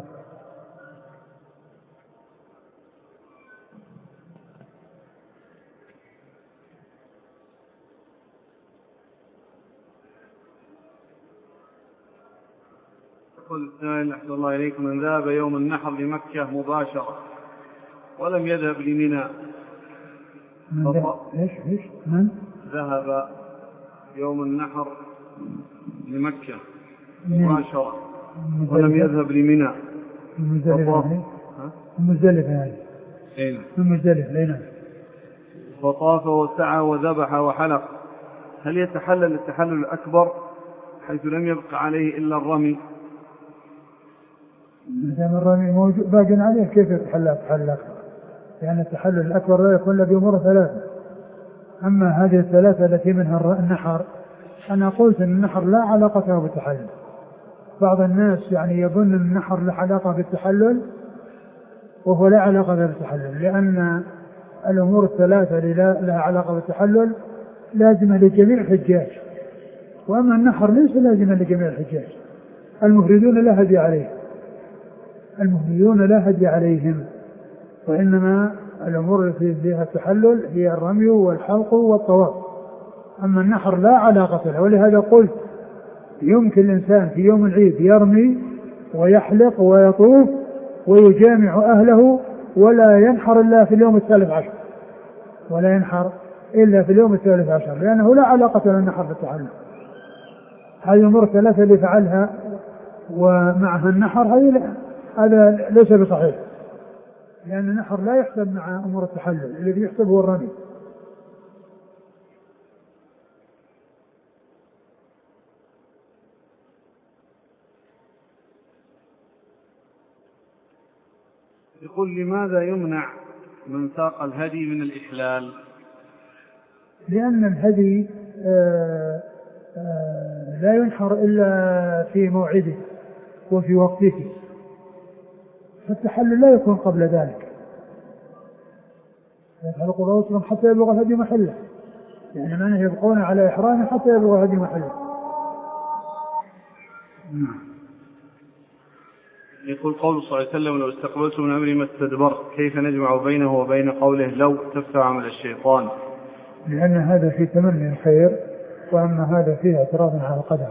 يقول السائل أحسن الله إليكم: من ذهب يوم النحر لمكة مباشرة ولم يذهب لمنى. من ذهب يوم النحر لمكة مباشرة ولم يذهب لمنى. مزدلفة فطاف وسعى وذبح وحلق، هل يتحلل التحلل الأكبر حيث لم يبق عليه إلا الرمي؟ إذا الرمي موجود باقي عليه كيف يتحلل؟ لأن التحلل الأكبر لا يكون إلا بأمور ثلاثة. أما هذه الثلاثة التي منها النحر، أنا قلت أن النحر لا علاقة له بالتحلل. بعض الناس يعني يظن أن النحر له علاقة بالتحلل وهو لا علاقة له بالتحلل، لأن الأمور الثلاثة اللي لها علاقة بالتحلل لازمة لجميع الحجاج، وأما النحر ليس لازما لجميع الحجاج. المفردون لا هدي عليهم، وإنما الأمور التي فيها التحلل هي الرمي والحلق والطواف. أما النحر لا علاقة له، ولهذا قلت يمكن الإنسان في يوم العيد يرمي ويحلق ويطوف ويجامع أهله ولا ينحر إلا في اليوم الثالث عشر، لأنه لا علاقة له النحر بالتحلل. هذه الأمور الثلاثة اللي فعلها ومعها النحر هذا ليس بصحيح، لأن النحر لا يحسب مع أمور التحلل، الذي يحسب هو الرمي. يقول: لماذا يمنع من ساق الهدي من الإحلال؟ لأن الهدي لا ينحر إلا في موعده وفي وقته، فالتحلل لا يكون قبل ذلك. يحلقوا رؤوسهم حتى يبلغ الهدي محله، يعني من يبقون على إحرامه حتى يبلغ الهدي محله. يقول: قول صلى الله عليه وسلم: لو استقبلت من أمري ما استدبرت، كيف نجمع بينه وبين قوله لو تفتح عمل الشيطان؟ لأن هذا في تمني الخير، وأما هذا فيه اعتراض على القدر.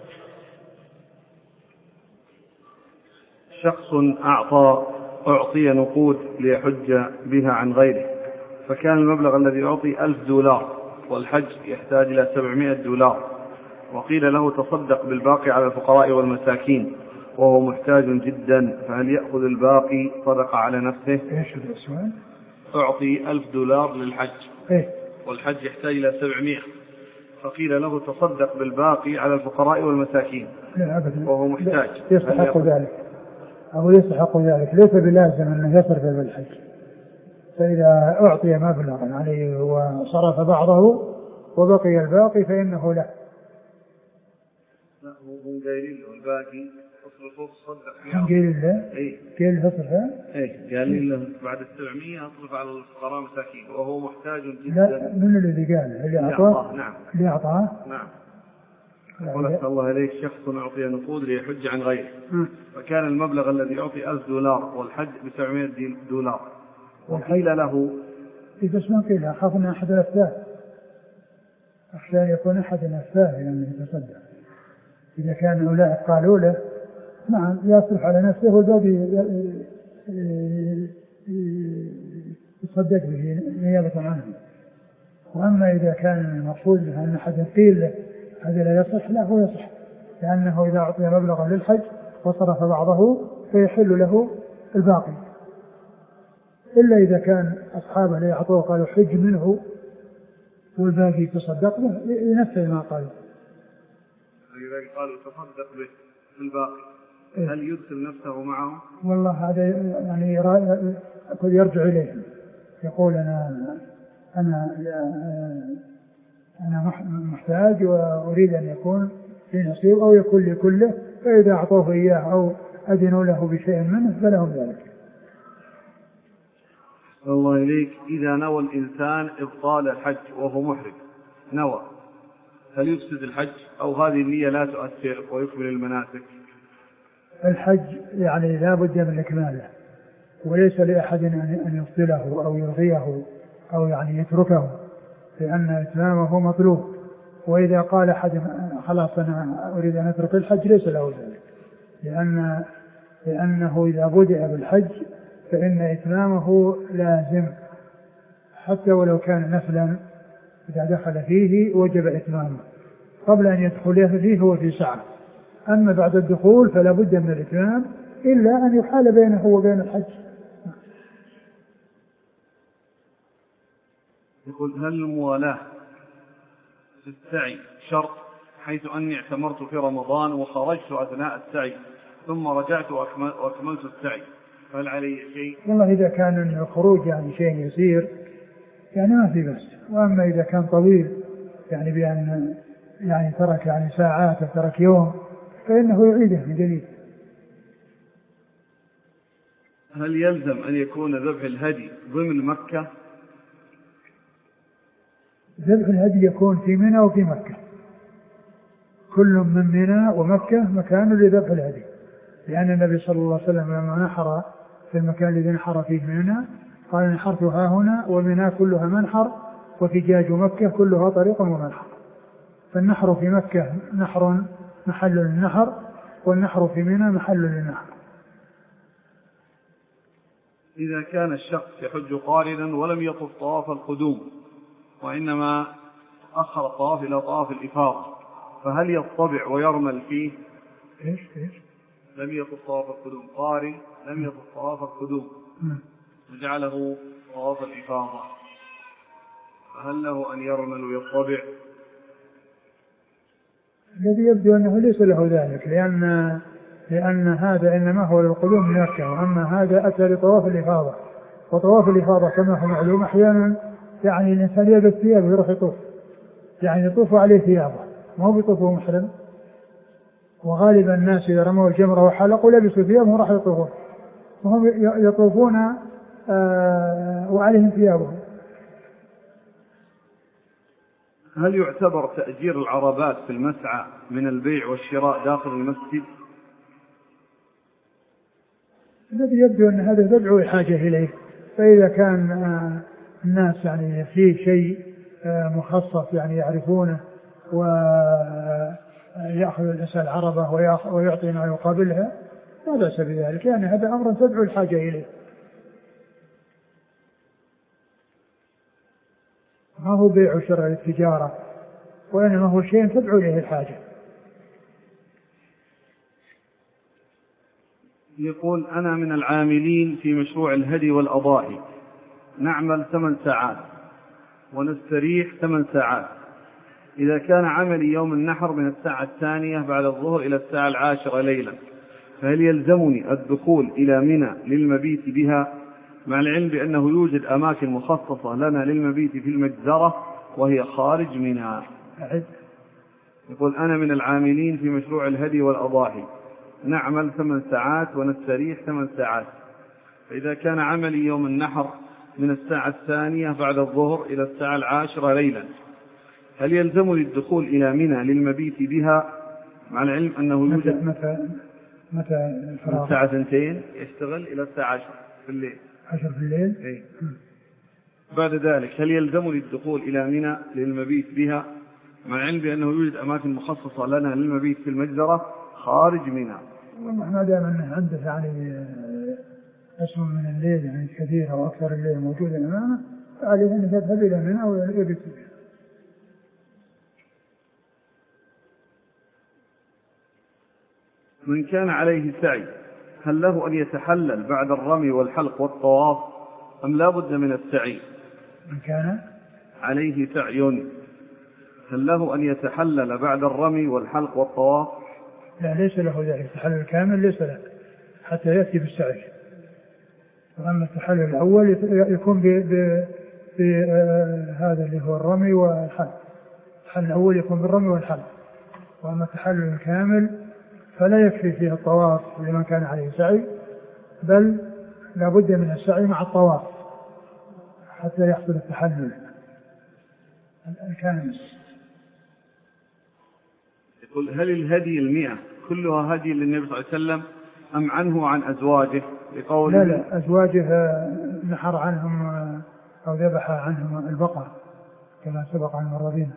شخص أعطي نقود ليحج بها عن غيره، فكان المبلغ الذي أعطي $1000 والحج يحتاج إلى $700، وقيل له تصدق بالباقي على الفقراء والمساكين وهو محتاج جدا، فهل يأخذ الباقي صدقة على نفسه؟ ايش السؤال؟ أعطي $1000 للحج والحج يحتاج إلى 700، فقيل له تصدق بالباقي على الفقراء والمساكين وهو محتاج. يستحق ذلك أو يستحق ذلك، ليس بلازم أنه يصرف بالحج. فإذا أعطي مبلغا عليه وصرف بعضه وبقي الباقي فإنه لا هم قايلين له الباقي اصرفه تصدق فيه. هم قايلين له؟ قايل له اصرفه؟ قال له بعد 700 اصرف على الفقراء والمساكين وهو محتاج جدا. لا، من الذي قال؟ اللي أعطاه؟ نعم. اللي أعطاه؟ نعم. قلت الله إليك شخص أعطي نقود ليحج عن غيره، فكان المبلغ الذي يعطي $1000 والحج $900، وقيل له بس ما قيل أخاف أن أحد أفتاه، أخشى أن يكون أحد أفتاه لأنه يتصدق. إذا كان أولئك قالوا له نعم يصرف على نفسه والباقي يصدق به نيابة عنه. وأما إذا كان المقصود أن أحد قيل له هذا لا يصح، لا هو يصح، لأنه إذا أعطي مبلغا للحج وصرف بعضه فيحل له الباقي، إلا إذا كان أصحابه لا يعطوه قالوا حج منه والباقي يتصدق به ينفذ ما قالوا. إذا قالوا تصدق به الباقي هل يدخل نفسه معه؟ والله هذا يعني يرجع إليه، يقول أنا محتاج وأريد أن يكون في نصيب أو يكون لكله، فإذا أعطوه إياه أو أذنوا له بشيء منه فلهم ذلك. الله إليك إذا نوى الإنسان إبطال الحج وهو محرم نوى، هل يفسد الحج أو هذه النية لا تؤثر ويكمل المناسك؟ الحج يعني لا بد من إكماله، وليس لأحد أن يفضله أو يلغيه أو يعني يتركه، لأن إتمامه مطلوب. وإذا قال أحد خلاص أنا أريد أن أترك الحج ليس له ذلك، لأنه إذا بدأ بالحج فإن إتمامه لازم، حتى ولو كان نفلا إذا دخل فيه وجب إتمامه، قبل أن يدخل فيه هو في سعة. أما بعد الدخول فلا بد من الإتمام إلا أن يحال بينه وبين الحج. يقول هل الموالاة في السعي شرط، حيث أني اعتمرت في رمضان وخرجت أثناء السعي ثم رجعت وأكملت السعي، فهل علي شيء؟ والله إذا كان الخروج يعني شيء يسير يعني ما في بس، وأما إذا كان طويل يعني بأن يعني ترك يعني ساعات وترك يوم فإنه يعيده من جديد. هل يلزم أن يكون ذبح الهدي ضمن مكة؟ ذبح الهدي يكون في منى وفي مكة، كل من منى ومكة مكان لذبح الهدي، لأن النبي صلى الله عليه وسلم لما نحر في المكان الذي نحر فيه منى قال نحرت ها هنا ومنى كلها منحر وفجاج مكة كلها طريق ومنحر. فالنحر في مكة نحر محل للنحر، والنحر في منى محل للنحر. إذا كان الشخص يحج قارنا ولم يطف طواف القدوم وإنما أخر الطواف إلى طواف الإفاضة، فهل يطبع ويرمل فيه؟ إيش؟ لم يطف طواف القدوم، قارن لم يطف طواف القدوم وجعله طواف الإفاضة، فهل له أن يرمل ويطبع؟ الذي يبدو أنه ليس له ذلك، لأن هذا إنما هو للقدوم من مكة، وأما هذا أتى لطواف الإفاضة، وطواف الإفاضة كما هو معلوم أحيانا يعني الإنسان يلبس ثيابه يروح يطوف، يعني يطوف عليه ثيابه ما هو بيطوفه محرم، وغالبا الناس إذا رموا الجمرة وحلقوا لبسوا ثيابهم وراح يطوفون، وهم يطوفون وعليهم ثيابهم. هل يعتبر تأجير العربات في المسعى من البيع والشراء داخل المسجد؟ الذي يبدو أن هذا تدعو الحاجة إليه، فإذا كان الناس يعني فيه شيء مخصص يعني يعرفونه ويأخذ الإنسان العربة ويعطي ما يقابلها لا بأس بذلك، يعني هذا أمر تدعو الحاجة إليه، ما هو بيع وشراء للتجارة، وإنما هو شيء تدعو إليه الحاجة. يقول أنا من العاملين في مشروع الهدي والأضاحي، نعمل 8 ساعات ونستريح 8 ساعات. إذا كان عملي يوم النحر من الساعة 2 بعد الظهر إلى الساعة 10 ليلا، فهل يلزمني الدخول إلى منى للمبيت بها، مع العلم بأنه يوجد أماكن مخصصة لنا للمبيت في المجزرة وهي خارج منى؟ يقول أنا من العاملين في مشروع الهدي والأضاحي، نعمل 8 ساعات ونستريح 8 ساعات. فإذا كان عملي يوم النحر من الساعة 2 بعد الظهر إلى الساعة 10 ليلا، هل يلزمني الدخول إلى منى للمبيت بها مع العلم أنه يوجد متى الفراغ؟ الساعة 2 يشتغل إلى الساعة 10 في الليل. 10 في الليل. أي. بعد ذلك هل يلزمني الدخول إلى منى للمبيت بها مع العلم بأنه يوجد أماكن مخصصة لنا للمبيت في المجزرة خارج منى؟ والله ما دام أنه عنده يعني أسوأ من الليل يعني كثير أو أكثر الليل موجودة أمامه فعليه أن يذهب إلى منى ويبيت بها. من كان عليه سعي هل له أن يتحلل بعد الرمي والحلق والطواف أم لا بد من السعي؟ من كان عليه سعي هل له أن يتحلل بعد الرمي والحلق والطواف؟ لا ليس له ذلك التحلل الكامل ليس له حتى يأتي بالسعي. أما التحلل الأول يكون هذا اللي هو الرمي والحلق. التحلل الأول يكون بالرمي والحلق. وأما التحلل الكامل فلا يكفي فيه الطواف لمن كان عليه سعي بل لا بد من السعي مع الطواف حتى يحصل التحلل الكامل. يقول هل الهدي 100 كلها هدي للنبي صلى الله عليه وسلم أم عنه عن أزواجه؟ لا أزواجه نحر عنهم أو ذبح عنهم البقر كما سبق عن المرضين.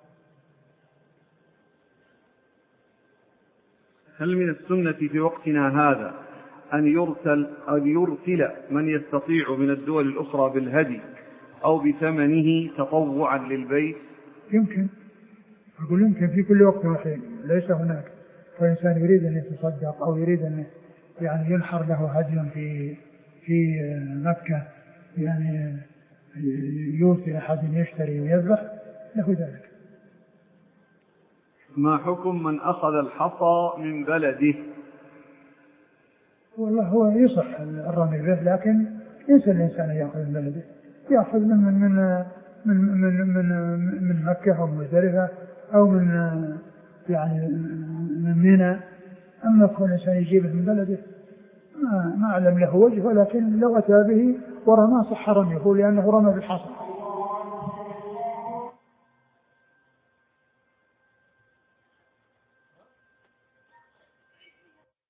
هل من السنة في وقتنا هذا أن يرسل من يستطيع من الدول الأخرى بالهدي أو بثمنه تطوعا للبيت؟ يمكن أقول يمكن في كل وقت وحين ليس هناك فإنسان يريد أن يتصدق أو يريد أن يعني ينحر له هدي في مكة يعني يوصي أحد يشتري ويذبح له ذلك. ما حكم من أخذ الحصى من بلده؟ والله هو يصح الرمي به لكن ليس الإنسان يأخذ من بلده يأخذ من مكة أو مزدلفة أو من يعني من منى. أما كل إنسان يجيبه من بلده ما أعلم له وجه ولكن لو أتى به ورمى صح رميه لأنه رمى بالحصى.